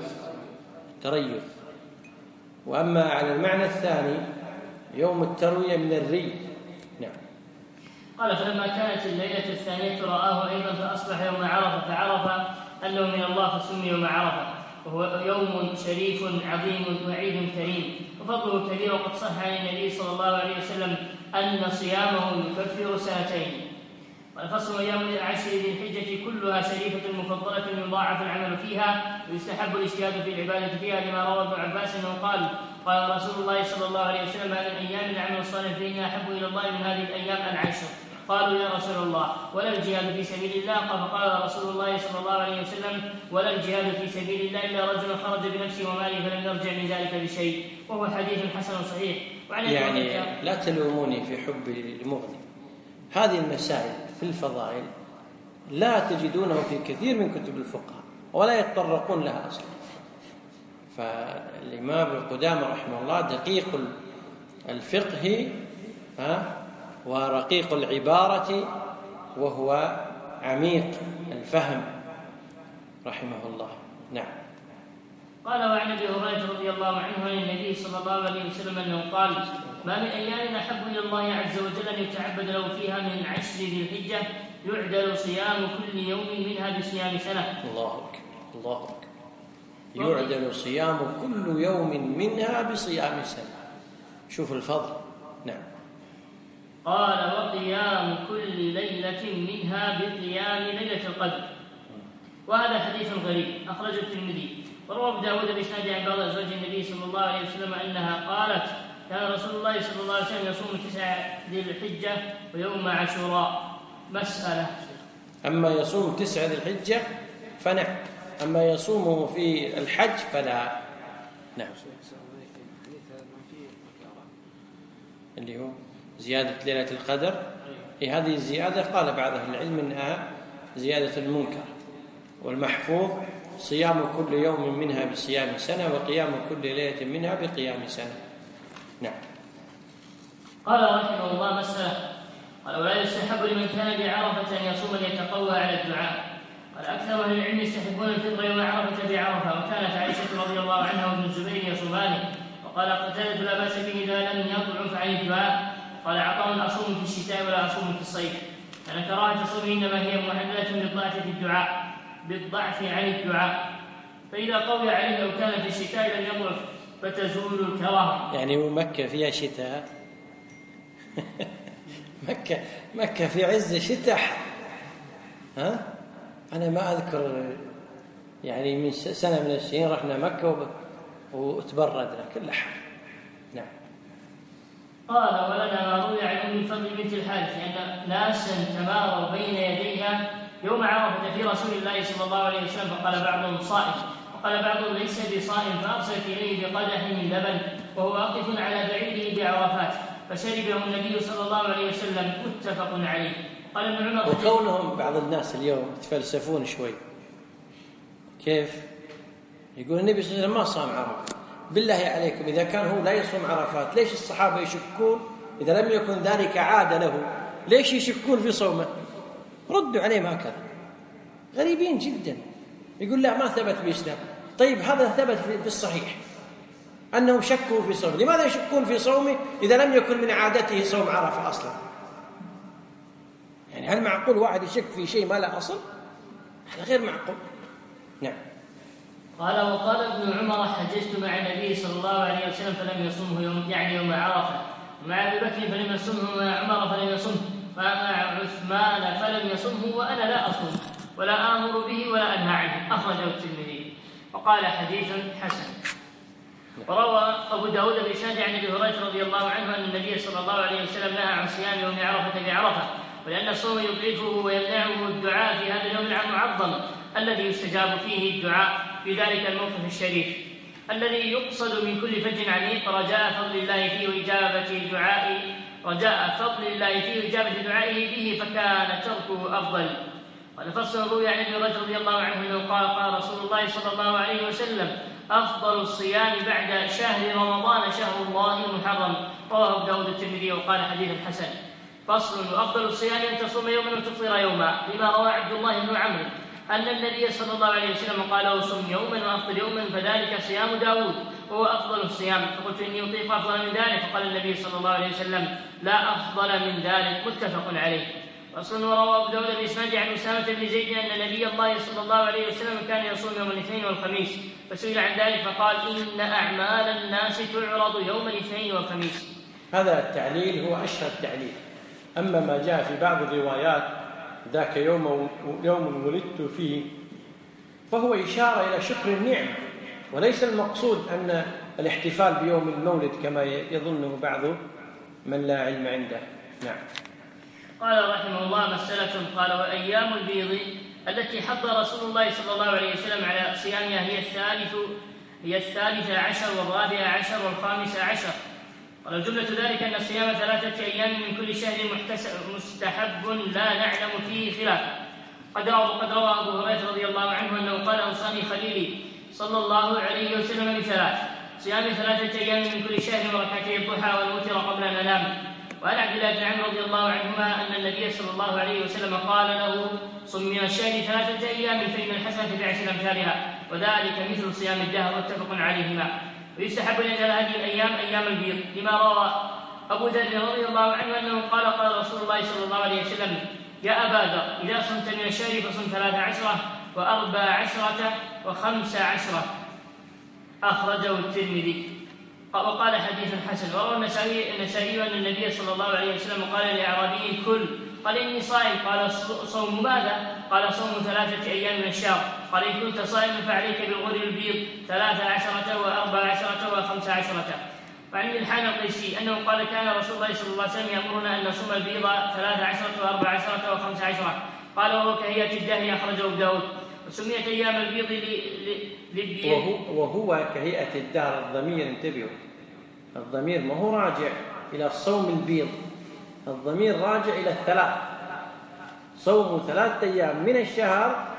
التريث. وأما على المعنى الثاني يوم التروية من الري. نعم. قال فلما كانت الليلة الثانية رآه أيضا فأصبح يوم عرفة فعرف أنه من الله فسمي يوم عرفة، وهو يوم شريف عظيم وعيد كريم وفضله كبير. وقد صح عن النبي صلى الله عليه وسلم أن صيامه يكفر سنتين. والفصل أيام العشر ذي الحجة كلها شريفة مفضلة يضاعف العمل فيها ويستحب الاجتهاد في العبادة فيها، لما روى ابن عباس أنه قال رسول الله صلى الله عليه وسلم: هذه الأيام العمل الصالح فإنها أحب إلى الله من هذه الأيام العشر. قالوا: يا رسول الله ولا الجهاد في سبيل الله؟ فقال رسول الله صلى الله عليه وسلم: ولا الجهاد في سبيل الله إلا رجل خرج بنفسه وماله فلم يرجع من ذلك بشيء. وهو حديث حسن صحيح. يعني لا تلوموني في حبي للمغني، هذه المسائل في الفضائل لا تجدونه في كثير من كتب الفقهاء ولا يتطرقون لها أصلا. فالإمام ابن قدامة رحمه الله دقيق الفقه ورقيق العبارة وهو عميق الفهم رحمه الله. نعم. قال: وعن ابي هريره رضي الله عنه عن النبي صلى الله عليه وسلم انه قال: ما من ايام احب الى الله عز وجل ان يتعبد له فيها من 10 ذي الحجه يعدل صيام كل يوم منها بصيام سنه. الله اكبر الله اكبر. يعدل صيام كل يوم منها بصيام سنه. شوف الفضل. نعم. قال: وقيام كل ليله منها بقيام ليله القدر. وهذا حديث غريب اخرجه الترمذي. وروى ابو داود بإسناد عن بعض أزواج النبي صلى الله عليه وسلم أنها قالت: كان رسول الله صلى الله عليه وسلم يصوم 9 ذي الحجة ويوم عاشوراء. مسألة. أما يصوم 9 ذي الحجة فنعم، أما يصومه في الحج فلا. نعم. اللي هو زيادة ليلة القدر. هذه الزيادة قال بعض أهل العلم إنها زيادة المنكر، والمحفوظ صيام كل يوم منها بصيام سنة وقيام كل ليلة منها بقيام سنة. نعم. قال رحمه الله: مسألة. قال: ولا يستحب لمن كان بعرفة أن يصوم ليتقوى على الدعاء. قال: أكثر أهل العلم يستحبون الفطر يوم عرفة بعرفة، وكانت عائشة رضي الله عنها وابن الزبير يصومانه. وقال قتادة: لا بأس به إذا لم يضعف عن الدعاء. قال عطاء: أصوم في الشتاء ولا أصوم في الصيف. أن كراهة الصوم إنما هي معللة بالضعف عن الدعاء، فإذا قوي عليه أو كان في الشتاء لم يضعف فتزول الكراهة. يعني مكة فيها شتاء مكة في عز الشتاء. أنا ما أذكر يعني من سنة من السنين رحنا مكة وتبردنا كل حال. نعم. قال: ولنا ما روي عن أم الفضل بنت الحارث أن ناسا تماروا بين يديها يوم عرفة في رسول الله صلى الله عليه وسلم، فقال بعضهم صائم وقال بعضهم ليس بصائم، فأرسلت إليه بقدح من لبن وهو واقف على بعيره بعرفات فشربه النبي صلى الله عليه وسلم. متفق عليه. قال ابن عمر: وكونهم بعض الناس اليوم يتفلسفون شوي، كيف يقول النبي صلى الله عليه وسلم ما صام عرفة. بالله عليكم إذا كان هو لا يصوم عرفات ليش الصحابة يشكون؟ إذا لم يكن ذلك عادة له ليش يشكون في صومه؟ ردوا عليهم هكذا، غريبين جدا. يقول لا ما ثبت بإسلام. طيب هذا ثبت في الصحيح أنهم شكوا في صومه، لماذا يشكون في صومه إذا لم يكن من عادته صوم عرفة أصلا؟ يعني هل معقول واحد يشك في شيء ما له أصل؟ هذا غير معقول. نعم. قال وقال ابن عمر حججت مع النبي صلى الله عليه وسلم فلم يصمه يوم عرفة، ومع أبي بكر فلم يصمه، ومع عمر فلم يصمه، ومع عثمان فلم يصمه وأنا لا أصوم ولا آمر به ولا أنهى عنه. أخرجه الترمذي وقال حديث حسن. وروى أبو داود بإسناد عن أبي هريرة رضي الله عنه أن النبي صلى الله عليه وسلم نهى عن صيام يوم عرفة بعرفة، ولأن الصوم يضعفه ويمنعه الدعاء في هذا اليوم المعظم الذي يستجاب فيه الدعاء في ذلك الموقف الشريف الذي يقصد من كل فج عميق رجاء فضل الله فيه وإجابة دعائه به، فكان تركه أفضل. قال فصل روي عن أبي هريرة رضي الله عنه أنه قال رسول الله صلى الله عليه وسلم أفضل الصيام بعد شهر رمضان شهر الله المحرم. رواه أبو داود الترمذي وقال حديث حسن. فصل وأفضل الصيام أن تصوم يوما وتفطر يوما، لما روى عبد الله بن عمرو أن النبي صلى الله عليه وسلم قال له صم يوما وأفطر يوما فذلك صيام داود وهو أفضل الصيام. فقلت إني أطيق أفضل من ذلك، فقال النبي صلى الله عليه وسلم لا أفضل من ذلك، متفق عليه. فصل وروى أبو داود بإسناد عن أسامة بن زيد أن نبي الله صلى الله عليه وسلم كان يصوم يوم الاثنين والخميس، فسئل عن ذلك فقال إن أعمال الناس تعرض يوم الاثنين والخميس. هذا التعليل هو أشهر تعليل. أما ما جاء في بعض الروايات ذاك يوم ولدت فيه فهو إشارة إلى شكر النعمة، وليس المقصود أن الاحتفال بيوم المولد كما يظنه بعض من لا علم عنده. نعم. قال رحمه الله مسألة. قال وأيام البيض التي حض رسول الله صلى الله عليه وسلم على صيامها هي 13 والرابع عشر والخامس عشر. قال جملة ذلك أن الصيام 3 أيام من كل شهر مستحب لا نعلم فيه خلافا. قد روى أبو هريرة رضي الله عنه أنه قال أوصاني خليلي صلى الله عليه وسلم ب3 صيام 3 أيام من كل شهر وركعتي الضحى والوتر قبل أن أنام. وعن عبد الله بن عمرو رضي الله عنهما أن النبي صلى الله عليه وسلم قال له صم من الشهر 3 أيام فإن الحسنة ب10 أمثالها وذلك مثل صيام الدهر، متفق عليهما. ويستحب لنا هذه الأيام أيام البيض، لما روى أبو ذر رضي الله عنه أنه قال رسول الله صلى الله عليه وسلم يا أبا ذر إذا صمت من الشهر فصم 13 و14 و15. أخرجه الترمذي وقال حديث حسن. وروى النسائي أن النبي صلى الله عليه وسلم قال لأعرابي كل، قال إني صائم، قال صوم ماذا؟ قال صوم 3 أيام من الشهر. قال إن كنت صائما فعليك بالغر البيض 13 و14 و15. وعن ملحان القيسي أنه قال كان رسول الله صلى الله عليه وسلم يأمرنا أن نصوم البيض 13 و14 و15. قال وهو كهيئة الدهر. أخرجه أبو داود. وسميت أيام البيض للبيض وهو كهيئة الدهر. الضمير انتبهوا، الضمير ما هو راجع إلى صوم البيض، الضمير راجع إلى 3. صوم 3 أيام من الشهر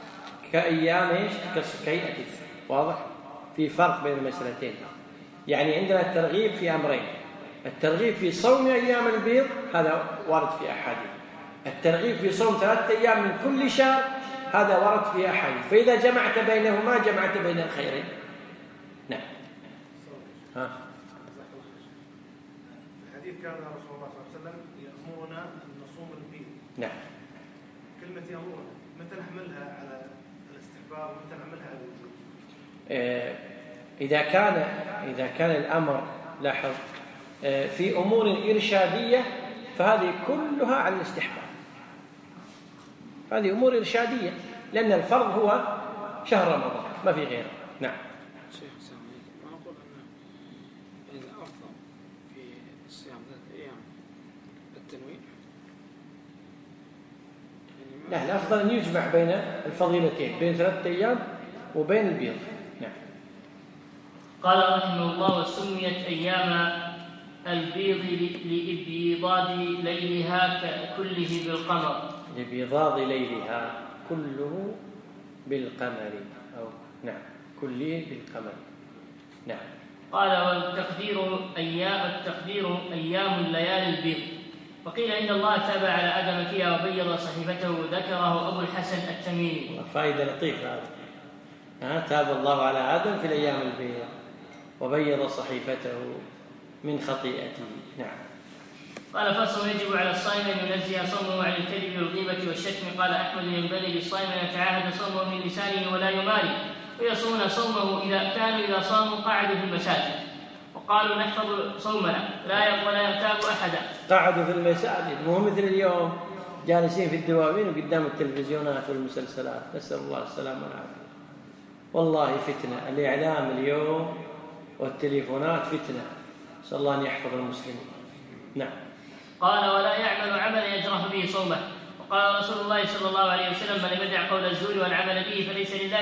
كأيام كهيئة. واضح؟ في فرق بين المسألتين. يعني عندنا الترغيب في أمرين: الترغيب في صوم أيام البيض هذا وارد في أحاديث، الترغيب في صوم 3 أيام من كل شهر هذا ورد في أحاديث، فإذا جمعت بينهما جمعت بين الخيرين. نعم. الحديث كان رسول الله صلى الله عليه وسلم يأمرنا أن نصوم البيض. نعم. كلمة يأمرنا متى نحملها على الاستحباب ومتى نحملها على الوجوب؟ إذا كان الأمر لاحظ في أمور إرشادية فهذه كلها على الاستحباب، هذه أمور إرشادية، لأن الفرض هو شهر رمضان ما في غيره. نعم. شيخ سامي ما نقول أن الأفضل في الصيام 3 أيام التنوين؟ لا، الأفضل أن يجمع بين الفضيلتين، بين 3 أيام وبين البيض. نعم. قال رحمه الله وسميت أيام البيض لإبيضاد ليلها كله بالقمر. لبيضاض ليلها كله بالقمر. أو نعم. كله بالقمر. نعم. قال والتقدير أيام الليالي البيض. وقيل إن الله تاب على آدم فيها وبيض صحيفته وذكره أبو الحسن التميمي. فائدة لطيفة هذا. تاب الله على آدم في الأيام البيض وبيض صحيفته من خطيئته. نعم. قال فصل يجب على الصائم أن ينزه صومه عن الكذب والغيبة والشتم. قال أحمد ينبغي للصائم أن يتعاهد صومه من لسانه ولا يماري ويصون صومه إذا صاموا قعدوا في المساجد وقالوا نحفظ صومنا ولا يغتاب أحدا. قعدوا في المساجد مو مثل اليوم جالسين في الدواوين وقدام التلفزيونات والمسلسلات، نسأل الله السلامة والعافية. والله فتنة الإعلام اليوم والتليفونات فتنة، نسأل الله أن يحفظ المسلمين. نعم. قال ولا يعمل عملا يجرح به صومه. وقال رسول الله صلى الله عليه وسلم من لم يدع قول الزور والعمل به فليس لله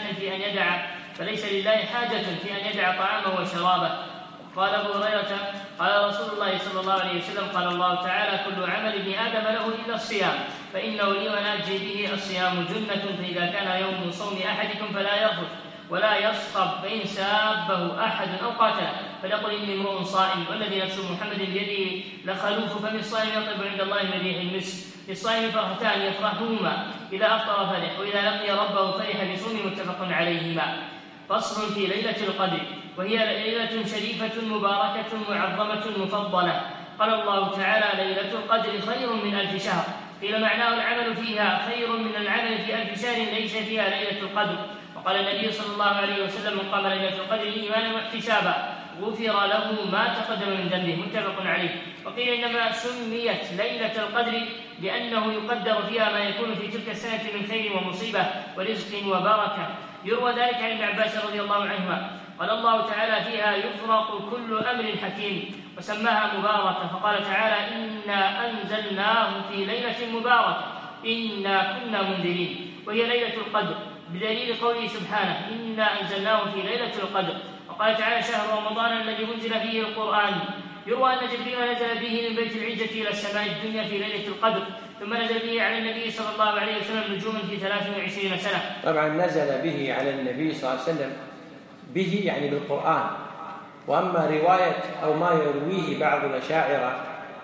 حاجة في أن يدع طعامه وشرابه. قال أبو هريرة قال رسول الله صلى الله عليه وسلم قال الله تعالى كل عمل ابن آدم له إلا الصيام فإنه لي وناجي به. الصيام جنة فإذا كان يوم صوم أحدكم فلا يرفث ولا يصخب فإن سابه أحد أو قاتله فليقل إني امرؤ صائم والذي نفس محمد بيده لخلوف فم الصائم يطلب عند الله من ريح المسك. للصائم فرحتان يفرحهما إذا أفطر فرح وإذا لقي ربه فرح بصوم متفق عليهما. فصل في ليلة القدر وهي ليلة شريفة مباركة معظمة مفضلة. قال الله تعالى ليلة القدر خير من 1000 شهر. قيل معناه العمل فيها خير من العمل في 1000 شهر ليس فيها ليلة القدر. وقال النبي صلى الله عليه وسلم من قام ليلة القدر إيمانا واحتسابا غفر له ما تقدم من ذنبه متفق عليه. وقيل إنما سميت ليلة القدر لأنه يقدر فيها ما يكون في تلك السنة من خير ومصيبة ورزق وبركة. يروى ذلك عن ابن عباس رضي الله عنهما قال الله تعالى فيها يفرق كل أمر حكيم وسماها مباركة. فقال تعالى إنا أنزلناه في ليلة مباركة إنا كنا منذرين وهي ليلة القدر بدليل قوله سبحانه إنا أنزلناه في ليلة القدر. وقال تعالى شهر رمضان الذي أنزل فيه القرآن. يروى أن جبريل نزل به من بيت العزة إلى السماء الدنيا في ليلة القدر ثم نزل به على النبي صلى الله عليه وسلم نجوما في 23 سنة. طبعا نزل به على النبي صلى الله عليه وسلم به يعني بالقرآن. وأما رواية أو ما يرويه بعض الأشاعرة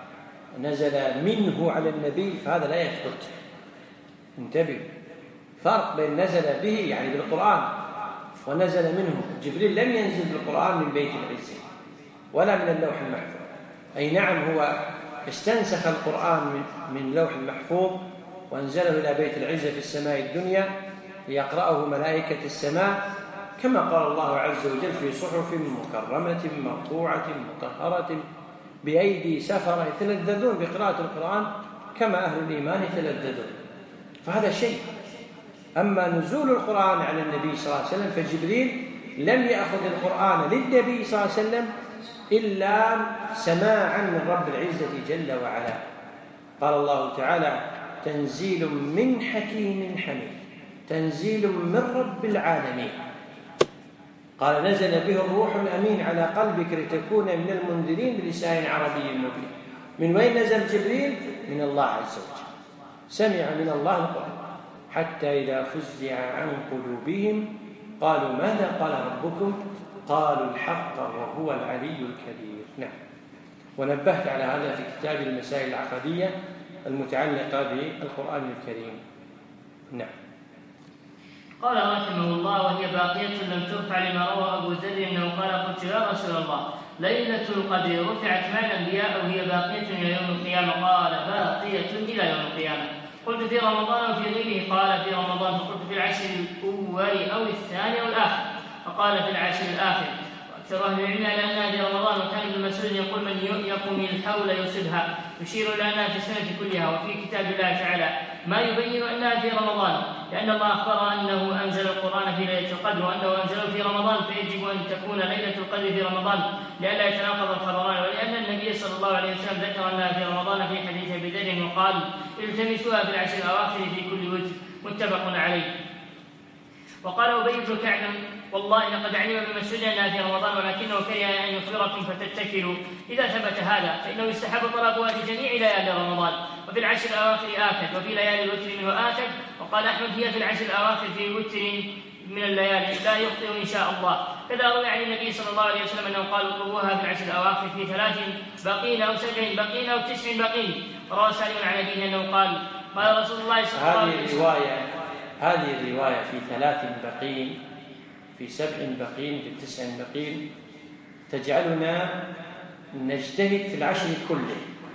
نزل منه على النبي فهذا لا يثبت. انتبه، فرق بين نزل به يعني بالقرآن ونزل منه. جبريل لم ينزل بالقرآن من بيت العزة ولا من اللوح المحفوظ. أي نعم هو استنسخ القرآن من لوح المحفوظ وأنزله إلى بيت العزة في السماء الدنيا ليقرأه ملائكة السماء كما قال الله عز وجل في صحف مكرمة مرفوعة مطهرة بأيدي سفرة يتلذذون بقراءة القرآن كما أهل الإيمان يتلذذون. فهذا شيء. أما نزول القرآن على النبي صلى الله عليه وسلم فجبريل لم يأخذ القرآن للنبي صلى الله عليه وسلم إلا سماعا من رب العزة جل وعلا. قال الله تعالى تنزيل من حكيم حميد تنزيل من رب العالمين. قال نزل به الروح الأمين على قلبك لتكون من المنذرين بلسان عربي مبين. من وين نزل جبريل؟ من الله عز وجل. سمع من الله القرآن حتى إذا فزع عن قلوبهم قالوا ماذا قال ربكم؟ قالوا الحق وهو العلي الكبير. نعم. ونبهت على هذا في كتاب المسائل العقدية المتعلقة بالقرآن الكريم. نعم. قال رحمه الله وهي باقية لم ترفع لما روى أبو ذر أنه قال قلت يا رسول الله ليلة القدر رفعت مع الأنبياء وهي باقية إلى يوم القيامة؟ قال باقية إلى يوم القيامة. قلت في رمضان وفي غيره؟ قال في رمضان. فقلت في العشر الأول أو الثاني أو الآخر؟ فقال في العشر الآخر. وأكثر أهل العلم على أنها في رمضان. وكان ابن مسعود يقول من يقوم الحول يصبها يشير إلى أنها في السنة كلها. وفي كتاب الله تعالى ما يبين أنها في رمضان لأن الله أخبر أنه أنزل القرآن في ليلة القدر وأنه أنزله في رمضان فيجب أن تكون ليلة القدر في رمضان لئلا يتناقض الخبران. ولأن النبي صلى الله عليه وسلم ذكر أنها في رمضان في حديث أبي ذر وقال التمسوها في العشر الأواخر في كل وجه متفق عليه. وقال أبي بن كعب والله لقد علم ابن مسعود أنها في رمضان ولكنه كره أن يخبركم فتتكلوا. إذا ثبت هذا فإنه يستحب طلبها في جميع ليالي رمضان وفي العشر الأواخر آكد وفي ليالي الوتر منه آكد. وقال أحمد هي في العشر الأواخر في وتر من الليالي لا يخطئ إن شاء الله. كذا روي عن النبي صلى الله عليه وسلم أنه قال اطلبوها في العشر الأواخر في 3 بقين أو 7 بقين أو 9 بقين. روى سالم عن أبيه أنه قال رسول الله صلى الله عليه وسلم. هذه الرواية في 3 بقين، في 7 بقين، في 9 بقين تجعلنا نجتهد في العشر كله.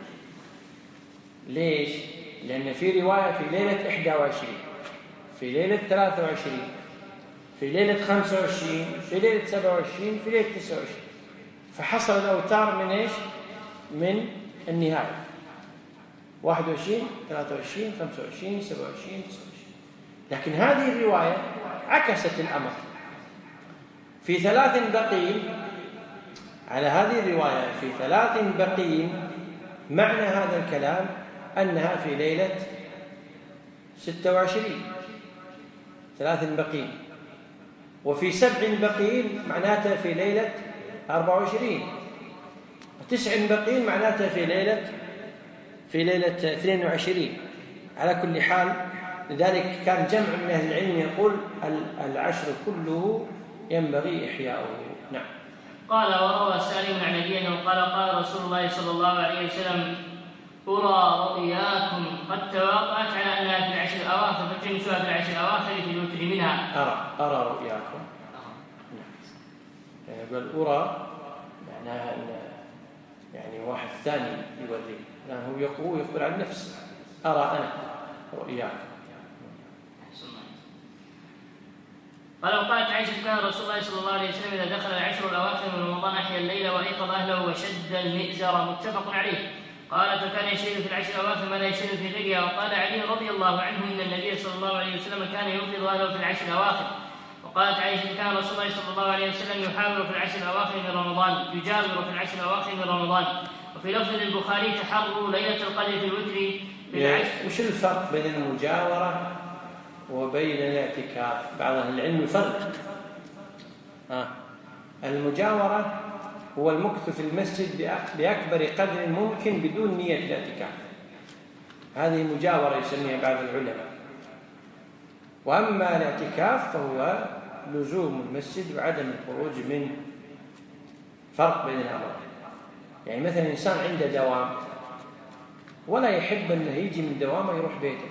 ليش؟ لأن في رواية في ليلة 21، في ليلة 23، في ليلة 25، في ليلة 27، في ليلة 29، فحصل الأوتار من إيش؟ من النهاية 21 23 25 27 29. لكن هذه الرواية عكست الأمر، في 3 بقين، على هذه الرواية في 3 بقين، معنى هذا الكلام أنها في ليلة 26 3 بقين، وفي 7 بقين معناتها في ليلة 24، و9 بقين معناتها في ليلة 22. على كل حال، لذلك كان جمع من أهل العلم يقول العشر كله ينبغي إحياؤه. نعم. قال وروى سالم عن أبيه أنه قال رسول الله صلى الله عليه وسلم أرى رؤياكم قد تواطأت على أنها في العشر الأواخر فتمسوها في العشر الأواخر في الوتر منها. أرى رؤياكم. نعم. يعني يقول أرى معناها أن يعني واحد ثاني يوريه، لأنه هو يخبر عن نفسه، أرى أنا رؤياكم. قال وقالت عائشة كان رسول الله صلى الله عليه وسلم إذا دخل العشر الأواخر من رمضان أحيا الليل وأيقظ أهله وشد المئزر. متفق عليه. قال فكان يشهد في العشر الأواخر ما لا يشهد في غيرها. وقال علي رضي الله عنه إن النبي صلى الله عليه وسلم كان يوقظ أهله في العشر الأواخر. وقالت عائشة كان رسول الله صلى الله عليه وسلم يحاول في العشر الأواخر من رمضان، يجاور في العشر الأواخر من رمضان. وفي لفظ البخاري تحروا ليلة القدر في الوتر في العشر. وش الفرق بين المجاورة وبين الاعتكاف؟ بعض أهل العلم يفرق. المجاورة هو المكث في المسجد بأكبر قدر ممكن بدون نية الاعتكاف، هذه مجاورة يسميها بعض العلماء. وأما الاعتكاف فهو لزوم المسجد وعدم الخروج من. فرق بين الأمرين. يعني مثلا إنسان عنده دوام ولا يحب أنه يجي من دوامه يروح بيته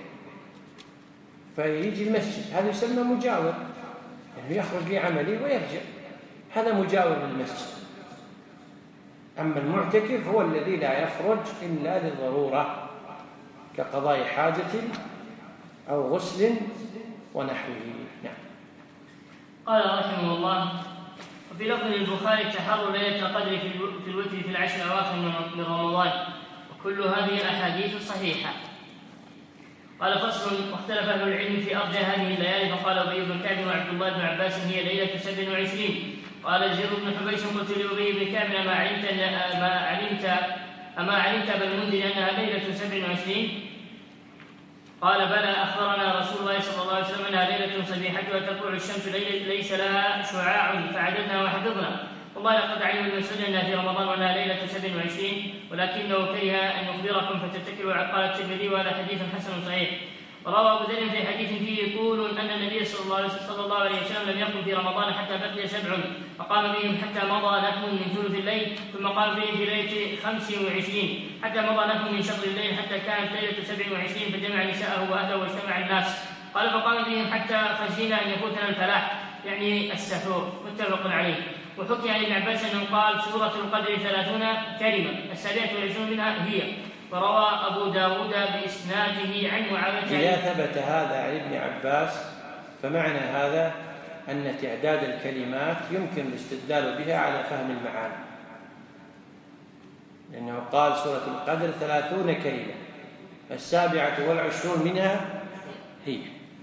فيجي المسجد، هذا يسمى مجاور، يعني يخرج لعمله ويرجع، هذا مجاور للمسجد. أما المعتكف هو الذي لا يخرج إلا للضرورة كقضاء حاجة أو غسل ونحوه. نعم. قال رحمه الله وفي لفظ البخاري تحروا ليلة القدر في الوتر في العشر الأواخر من رمضان، وكل هذه الأحاديث صحيحة. قال فصل واختلف أهل العلم في أرجى هذه الليالي، فقال أبي بن كعب وعبد الله بن عباس هي ليلة 27. قال زيد بن حبيش قلت لأبي بن كعب أما علمت أبا المنذر أنها ليلة 27؟ قال بلى أخبرنا رسول الله صلى الله عليه وسلم أنها ليلة صبيحتها تطلع الشمس ليس لها شعاع فعددنا وحفظنا. والله لقد علم ابن مسعود أنها في رمضان وأنها ليلة 27 ولكنه كره أن يخبركم فتتكلوا. قال الترمذي وهذا حديث حسن صحيح. وروى أبو ذر في حديث فيه يقول أن النبي صلى الله عليه وسلم لم يقم في رمضان حتى بقي 7 فقام بهم حتى مضى نحو من ثلث الليل، ثم قام بهم في ليلة 25 حتى مضى نحو من شطر الليل حتى كانت ليلة 27 فجمع نساءه وأهله واجتمع الناس. قال فقام بهم حتى خشينا أن يفوتنا الفلاح، يعني السحور. متفق عليه. وحكي عن ابن عباس أنه قال سورة القدر 30 كلمة 27 منها هي. وروى أبو داود بإسناده عن معاوية. إذا ثبت هذا عن ابن عباس فمعنى هذا أن تعداد الكلمات يمكن الاستدلال بها على فهم المعاني، لأنه قال سورة القدر 30 كلمة 27 منها هي.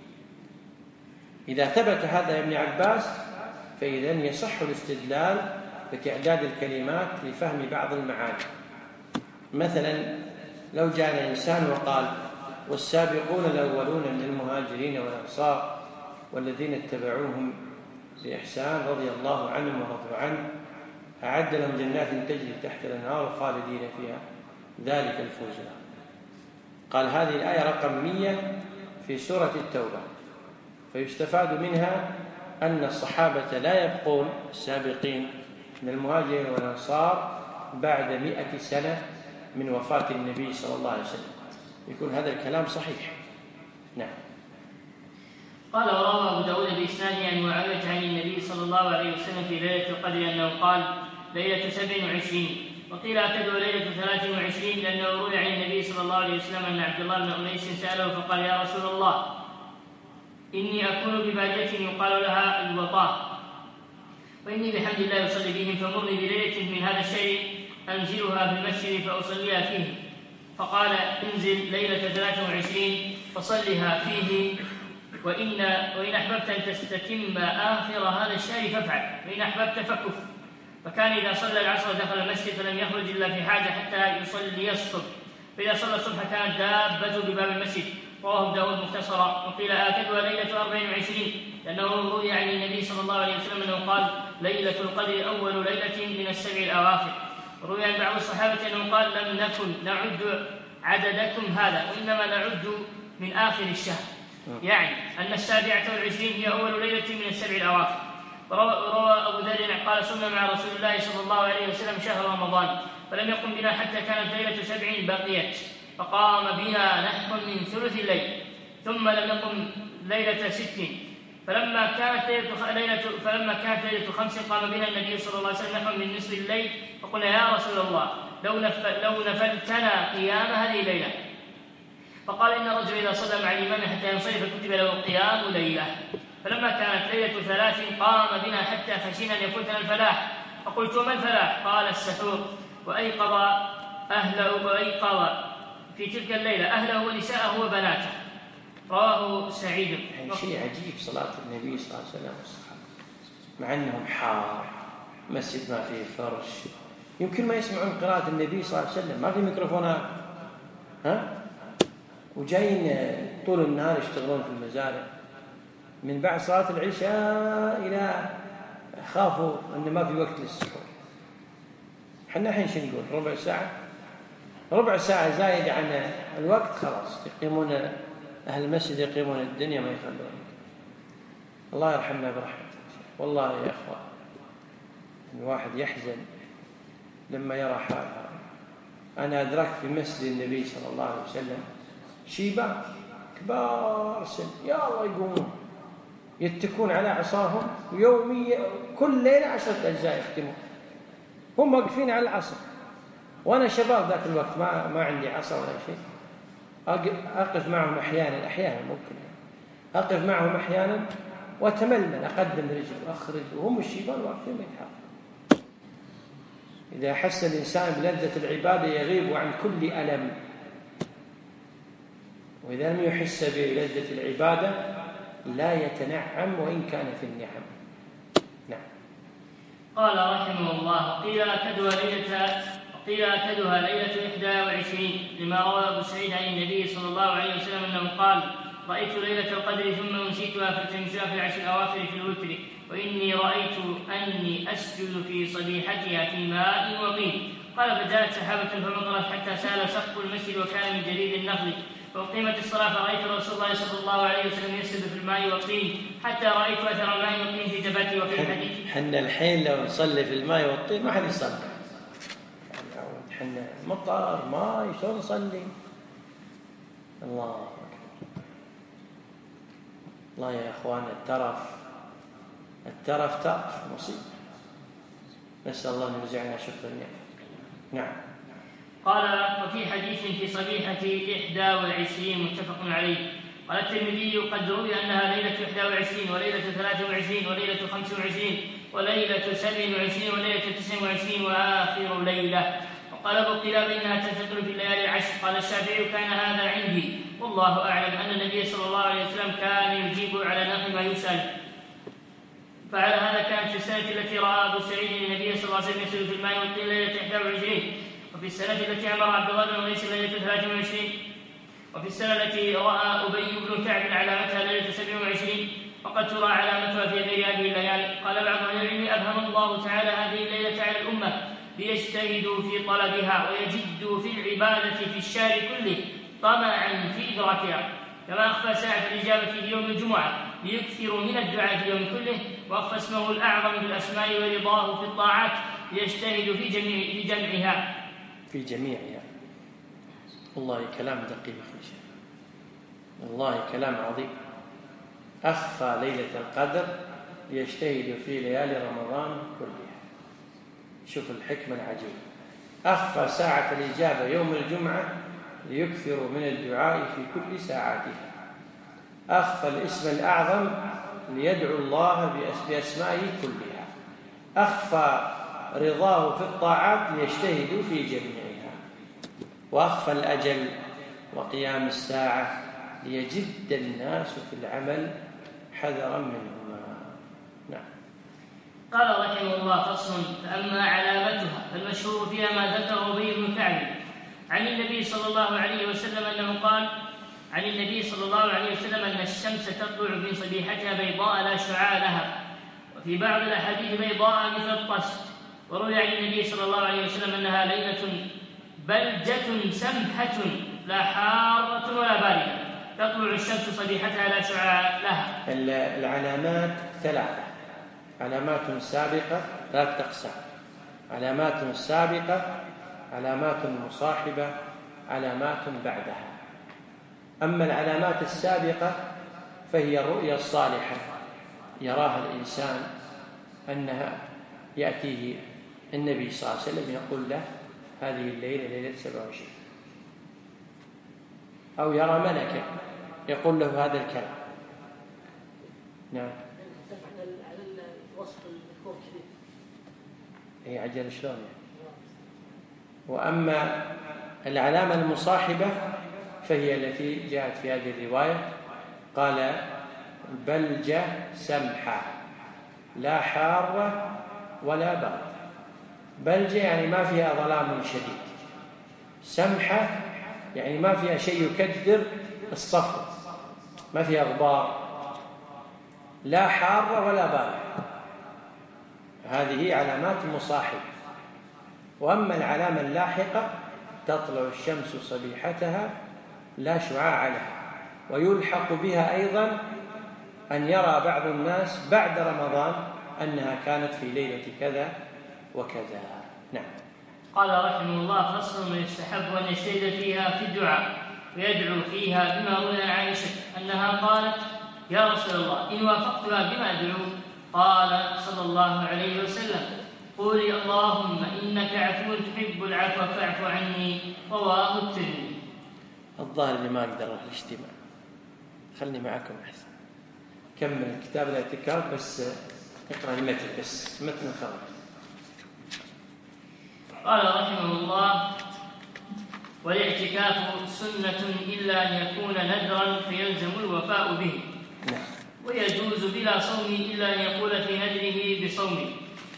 إذا ثبت هذا عن ابن عباس فإذن يصح الاستدلال بتعداد الكلمات لفهم بعض المعاني. مثلا لو جاء إنسان وقال والسابقون الأولون من المهاجرين والأنصار والذين اتبعوهم بإحسان رضي الله عنهم ورضوا عنه أعد لهم جنات تجري تحت الأنهار خالدين فيها ذلك الفوز لهم. قال هذه الآية رقم 100 في سورة التوبة، فيستفاد منها أن الصحابة لا يبقون السابقين من المهاجرين والأنصار بعد 100 سنة من وفاة النبي صلى الله عليه وسلم، يكون هذا الكلام صحيح. نعم. قال وروى أبو داود بإسناده عن معاوية عن النبي صلى الله عليه وسلم في ليلة القدر أنه قال ليلة 27، وقيل أكدوا ليلة 23 لأنه روي عن النبي صلى الله عليه وسلم أن عبد الله بن أنيس سأله فقال يا رسول الله إني أكون بباجة يقال لها الوطاء وإني بحمد الله أصلي بهم فمرني بليلة من هذا الشيء أنزلها في المسجد فأصليها فيه. فقال انزل ليلة 23 فصلها فيه، وإن أحببت أن تستتم آخر هذا الشهر فافعل، وإن أحببت فكف. فكان إذا صلى العصر دخل المسجد فلم يخرج إلا في حاجة حتى يصلي الصبح، فإذا صلى الصبح كانت دابته بباب المسجد. رواه داود مختصرا. وقيل آكدها ليلة 24 لأنه روي عن النبي صلى الله عليه وسلم أنه قال ليلة القدر أول ليلة من السبع الأواخر. وروي عن بعض الصحابة أنه قال لم نكن نعد عددكم هذا وإنما نعد من آخر الشهر، يعني أن 27 هي أول ليلة من السبع الأواخر. وروى أبو ذر قال صمنا مع رسول الله صلى الله عليه وسلم شهر رمضان فلم يقم بنا حتى كانت ليلة 70 بقيت، فقام بنا نحو من ثلث الليل، ثم لم يقم ليلة 60، فلما كانت ليلة 5 قام بنا النبي صلى الله عليه وسلم نحو من نصف الليل، فقلنا يا رسول الله لو نفلتنا قيام هذه الليلة. فقال إن الرجل إذا صلى مع الإمام حتى ينصرف كتب له قيام ليلة. فلما كانت ليلة 3 قام بنا حتى خشينا أن يفوتنا الفلاح، فقلت وما الفلاح؟ قال السحور. وأيقظ في تلك الليلة أهله ونساءه وبناته. رواه سعيد. يعني شيء عجيب صلاة النبي صلى الله عليه وسلم والصحابة، مع أنهم حار، مسجد ما فيه فرش، يمكن ما يسمعون قراءة النبي صلى الله عليه وسلم، ما في ميكروفونات، وجايين طول النهار يشتغلون في المزارع، من بعد صلاة العشاء إلى خافوا أن ما في وقت للسحور. حنا الحين شو نقول؟ ربع ساعة زايد عن الوقت خلاص يقيمون أهل المسجد، يقيمون الدنيا ما يخلون. الله يرحمنا برحمته. والله يا أخوان الواحد يحزن لما يرى حالها. أنا أدركت في مسجد النبي صلى الله عليه وسلم شيبان كبار سن يا الله يقومون يتكون على عصاهم يوميا كل ليلة 10 أجزاء يختمون، هم واقفين على العصر، وأنا شباب ذاك الوقت ما عندي عصا ولا شيء، أقف معهم أحيانا ممكن أقف معهم أحيانا وأتململ، أقدم رجل وأخرج، وهم الشيبان واقفين يتحركون. إذا حس الإنسان بلذة العبادة يغيب عن كل ألم، وإذا لم يحس بلذة العبادة لا يتنعم وإن كان في النعم. نعم. قال رحمه الله قيل أكدها ليلة 21 لما روى أبو سعيد عن النبي صلى الله عليه وسلم أنه قال رأيت ليلة القدر ثم أنسيتها فالتمسها في العشر الأواخر في الوتر، وإني رأيت أني أسجد في صبيحتها في ماء وطين. قال فجاءت سحابة فمطرت حتى سال سقف المسجد وكان من جريد النخل، فأقيمت الصلاة فرأيت رسول الله صلى الله عليه وسلم يسجد في الماء والطين حتى رأيت أثر الماء والطين في جبهته. وفي الحديث حنا الحين لو نصلي في الماء والطين ما حد يصلي، حنا مطر ماء شلون نصلي؟ الله أكبر. الله يا أخوان الترف ترف مصيبة، نسأل الله أن يرزقنا شكر النعمة. نعم. قال وفي حديث في صبيحة 21 متفق عليه. قال الترمذي قد روي أنها ليلة 21 وليلة 23 وليلة 25 وليلة 27 وليلة 29 وآخر ليلة. وقال أبو قلاب إنها تنتقل في الليالي العشر. قال الشافعي كان هذا عندي والله أعلم أن النبي صلى الله عليه وسلم كان يجيب على نحو ما يسأل، فعلى هذا كانت في السنة التي رأى أبو سعيد النبي صلى الله عليه وسلم يسجد في الماء والطين ليلة 21، وفي السنة التي أمر عبد الله بن أنيس ليلة 23، وفي السنة التي رأى أبي بن كعب علامتها ليلة 27، وقد ترى علامتها في غير هذه الليالي. قال بعض أهل العلم أبهم الله تعالى هذه الليلة على الأمة ليجتهدوا في طلبها ويجدوا في العبادة في الشهر كله طمعا في إدراكها، كما أخفى ساعة الإجابة في يوم الجمعة ليكثروا من الدعاء في اليوم كله، وأخفى اسمه الأعظم بالأسماء ورضاه في الطاعات ليجتهدوا في جمعها. في جميعها. والله كلام دقيق يا شيخ، والله كلام عظيم. أخفى ليلة القدر ليجتهدوا في ليالي رمضان كلها. شوف الحكمة العجيبة. أخفى ساعة الإجابة يوم الجمعة ليكثروا من الدعاء في كل ساعاتها. أخفى الاسم الأعظم ليدعو الله بأسمائه كلها. أخفى رضاه في الطاعات ليجتهدوا في جميعها. وأخفى الأجل وقيام الساعة ليجد الناس في العمل حذرا منهما. نعم. قال رحمه الله: فصل. فأما علامتها فالمشهور فيها ما ذكره أبي بن كعب عن النبي صلى الله عليه وسلم أنه قال عن النبي صلى الله عليه وسلم أن الشمس تطلع في صبيحتها بيضاء لا شعاع لها، وفي بعض الأحاديث بيضاء مثل الطست. وروي عن النبي صلى الله عليه وسلم أنها ليلة بلجة سمحة لا حارة ولا باردة، تطلع الشمس صبيحتها لا شعاع لها. العلامات ثلاثة: علامات سابقة، ثلاث أقسام: علامات سابقة، علامات مصاحبة، علامات بعدها. أما العلامات السابقة فهي الرؤيا الصالحة يراها الإنسان أنها يأتيه النبي صلى الله عليه وسلم يقول له هذه الليلة ليلة 27، أو يرى ملكا يقول له هذا الكلام. نعم. على الوصف المذكور كذا. هي عجل شلون يعني. وأما العلامة المصاحبة فهي التي جاءت في هذه الرواية، قال بلجة سمحة لا حارة ولا باردة. بلجة يعني ما فيها ظلام شديد، سمحة يعني ما فيها شيء يكدر الصفر، ما فيها غبار، لا حارة ولا باردة. هذه علامات مصاحبة. وأما العلامة اللاحقة تطلع الشمس صبيحتها لا شعاع لها، ويلحق بها أيضا أن يرى بعض الناس بعد رمضان أنها كانت في ليلة كذا وكذا. نعم. قال رحمه الله: فصل. يستحب أن يجتهد فيها في الدعاء ويدعو فيها بما روي عن عائشة أنها قالت: يا رسول الله إن وافقتها بما أدعو؟ قال صلى الله عليه وسلم: قولي اللهم إنك عفو تحب العفو فاعف عني. رواه الترمذي. الظاهر اللي ما أقدر أروح الاجتماع، خلني معكم أحسن. كمل كتاب الاعتكاف بس اقرأ المتن بس، متن خلاص. قال رحمه الله: والاعتكاف سنة إلا أن يكون نذرا فيلزم الوفاء به. نعم. ويجوز بلا صوم إلا أن يقول في نذره بصوم.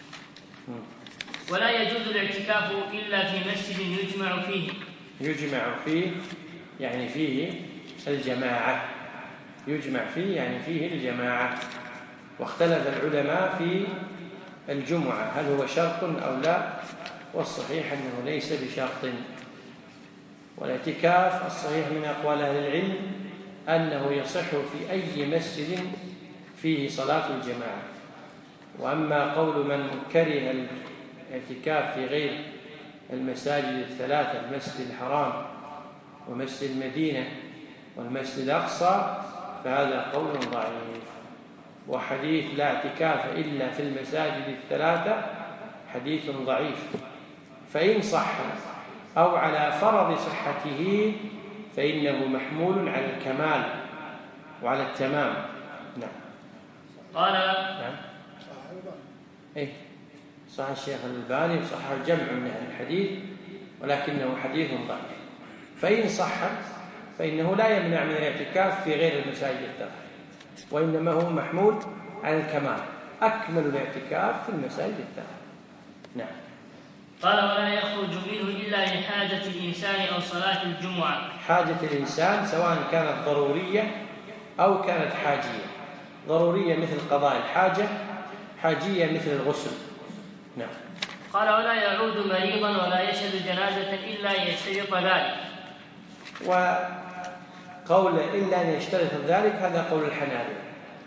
ولا يجوز الاعتكاف إلا في مسجد يجمع فيه. يجمع فيه يعني فيه الجماعة، يجمع فيه يعني فيه الجماعة. واختلف العلماء في الجمعة هل هو شرط أو لا، والصحيح أنه ليس بشرط. والاعتكاف الصحيح من أقوال أهل العلم أنه يصح في أي مسجد فيه صلاة الجماعة. وأما قول من كره الاعتكاف في غير المساجد الثلاثة، المسجد الحرام ومسجد المدينة والمسجد الأقصى، فهذا قول ضعيف. وحديث لا اعتكاف إلا في المساجد الثلاثة حديث ضعيف، فإن صح أو على فرض صحته فإنه محمول على الكمال وعلى التمام. نعم. قال نعم. إيه صح الشيخ الألباني وصح الجمع من أهل الحديث، ولكنه حديث ضعيف. فإن صح فإنه لا يمنع من الاعتكاف في غير المساجد الثلاثة، وإنما هو محمول على الكمال، أكمل الاعتكاف في المساجد الثلاثة. نعم. قال: ولا يخرج منه إلا لحاجة الإنسان أو صلاة الجمعة. حاجة الإنسان سواء كانت ضرورية أو كانت حاجية. ضرورية مثل قضاء الحاجة، حاجية مثل الغسل. نعم. قال: ولا يعود مريضا ولا يشهد جنازة إلا أن يشترط ذلك. وقول إلا أن يشترط ذلك هذا قول الحنابلة،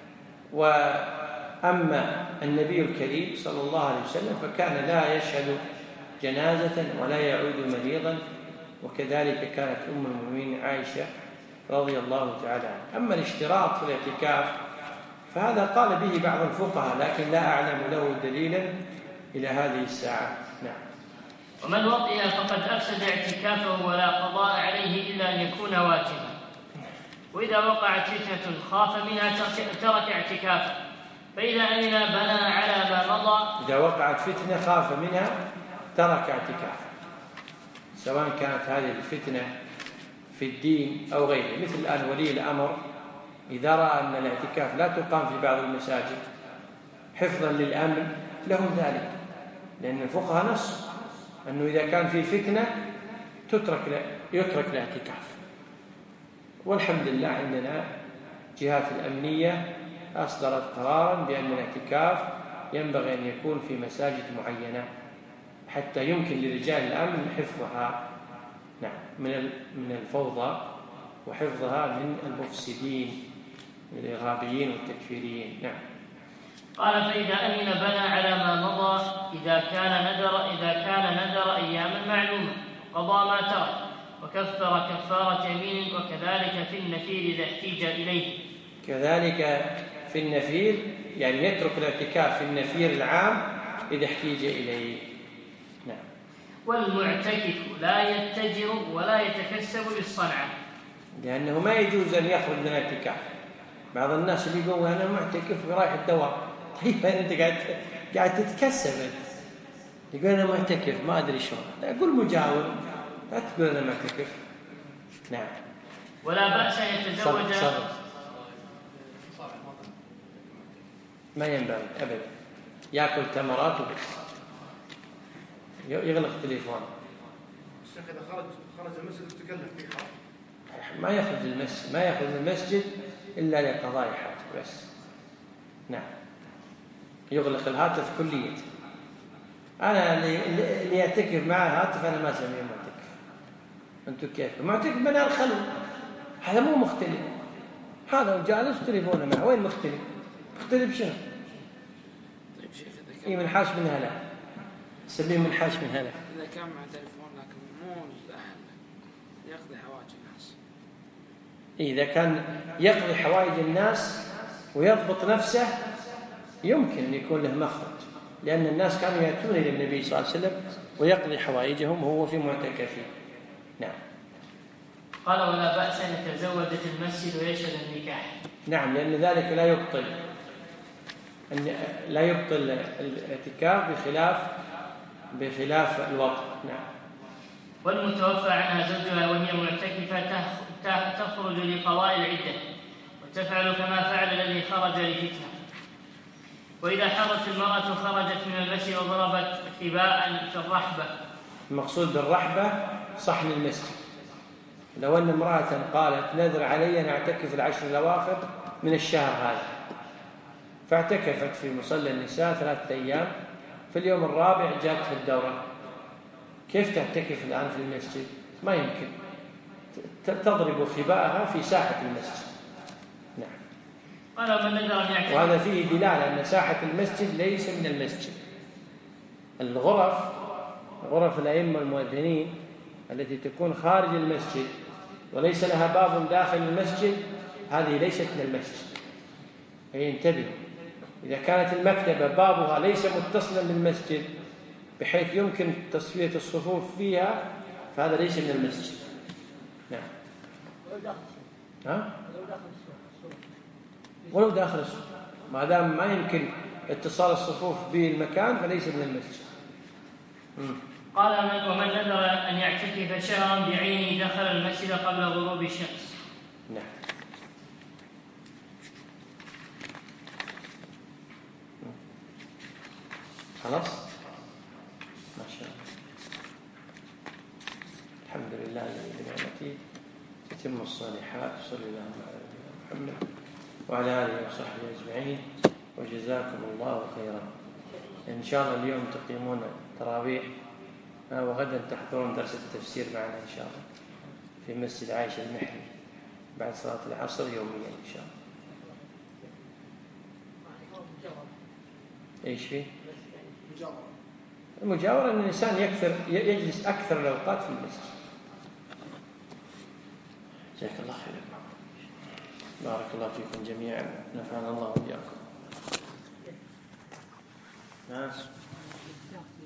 وأما النبي الكريم صلى الله عليه وسلم فكان لا يشهد جنازة ولا يعود مريضا، وكذلك كانت أم المؤمنين عائشة رضي الله تعالى عنها. أما الاشتراط في الاعتكاف فهذا قال به بعض الفقهاء، لكن لا أعلم له دليلا إلى هذه الساعة. نعم. ومن وطئ فقد أفسد اعتكافه ولا قضاء عليه إلا أن يكون واجبا. وإذا وقعت فتنة خاف منها ترك اعتكافه، فإذا أمن بنى على ما مضى. إذا وقعت فتنة خاف منها ترك اعتكافه، سواء كانت هذه الفتنة في الدين أو غيره. مثل الآن ولي الأمر إذا رأى أن الاعتكاف لا تقام في بعض المساجد حفظا للأمن له ذلك، لأن الفقهاء نص أنه إذا كان في فتنة يترك الاعتكاف. والحمد لله عندنا جهات الأمنية أصدرت قرارا بأن الاعتكاف ينبغي أن يكون في مساجد معينة حتى يمكن لرجال الأمن حفظها، نعم، من الفوضى، وحفظها من المفسدين من الإرهابيين والتكفيريين. نعم. قال: فإذا أمن بنى على ما مضى إذا كان نذر أياما معلومة قضى ما ترك وكفر كفارة يمين، وكذلك في النفير إذا احتيج إليه. كذلك في النفير يعني يترك الاعتكاف في النفير العام إذا احتيج إليه. نعم. والمعتكف لا يتجر ولا يتكسب للصنعة، لأنه ما يجوز أن يخرج من الاعتكاف. بعض الناس اللي يقول أنا معتكف ورايح الدوام، طيب أنت قاعد تتكسب، يقول أنا معتكف ما أدري شلون، لا قل مجاور، لا تقول أنا معتكف. نعم. ولا بأس أن يتزوج. ما ينبغي أبدا يأكل تمرات وبس، يغلق تليفون. الشيخ إذا خرج المسجد يتكلم في حرج، ما يخرج المسجد إلا لقضاء حاجة بس. نعم. يغلق الهاتف كليا. أنا اللي يعتكف معه هاتف أنا ما أسميه معتكف. أنتم كيف؟ معتكف بناء الخلوة، هذا مو مختلف. هذا جالس تليفونه معه، وين مختلف؟ مختلف شنو؟ طيب شيخ إيه منحاش من هلا، سميه منحاش من هلا. إذا كان مع تليفون لكن مو الأهل يقضي حوائج الناس. إذا كان يقضي حوائج الناس ويضبط نفسه يمكن أن يكون له مخرج، لأن الناس كانوا يأتون إلى النبي صلى الله عليه وسلم ويقضي حوائجهم وهو في معتكفه. نعم. قال: ولا بأس أن يتزوج في المسجد ويشهد النكاح. نعم، لأن ذلك لا يبطل الاعتكاف بخلاف الوطن. نعم. والمتوفى عنها زوجها وهي معتكفة تخرج لقضاء العدة، وتفعل كما فعل الذي خرج لفتنة. وإذا حضت المرأة خرجت من المسجد وضربت خباء في الرحبة. المقصود بالرحبة صحن المسجد. لو أن امرأة قالت نذر علي أن أعتكف العشر الأواخر من الشهر هذا، فاعتكفت في مصلى النساء 3 أيام، في اليوم الرابع جاءتها الدورة، كيف تعتكف الآن في المسجد؟ ما يمكن، تضرب خباءها في ساحة المسجد. نعم. وهذا فيه دلالة أن ساحة المسجد ليس من المسجد. غرف الأئمة المؤذنين التي تكون خارج المسجد وليس لها باب داخل المسجد، هذه ليست من المسجد. انتبهوا، إذا كانت المكتبة بابها ليس متصلا بالمسجد بحيث يمكن تسوية الصفوف فيها، فهذا ليس من المسجد. نعم. ولو داخل السوق، ما دام ما يمكن اتصال الصفوف بالمكان فليس من المسجد. قال: ومن نذر أن يعتكف شهرا بعينه دخل المسجد قبل غروب الشمس. نعم. خلاص، ما شاء الله. الحمد لله الذي بنعمته تتم الصالحات. صلى الله على نبينا محمد وعلى آله وصحبه أجمعين، وجزاكم الله خيرا. إن شاء الله اليوم تقيمون التراويح وغدا تحضرون درس التفسير معنا إن شاء الله في مسجد عائشة المحري بعد صلاة العصر يوميا إن شاء الله. إيش فيه؟ مجاورة. المجاورة أن الإنسان يجلس أكثر الأوقات في المسجد. جزاك الله خير. بارك الله فيكم جميعا، نفعنا الله وإياكم. ناس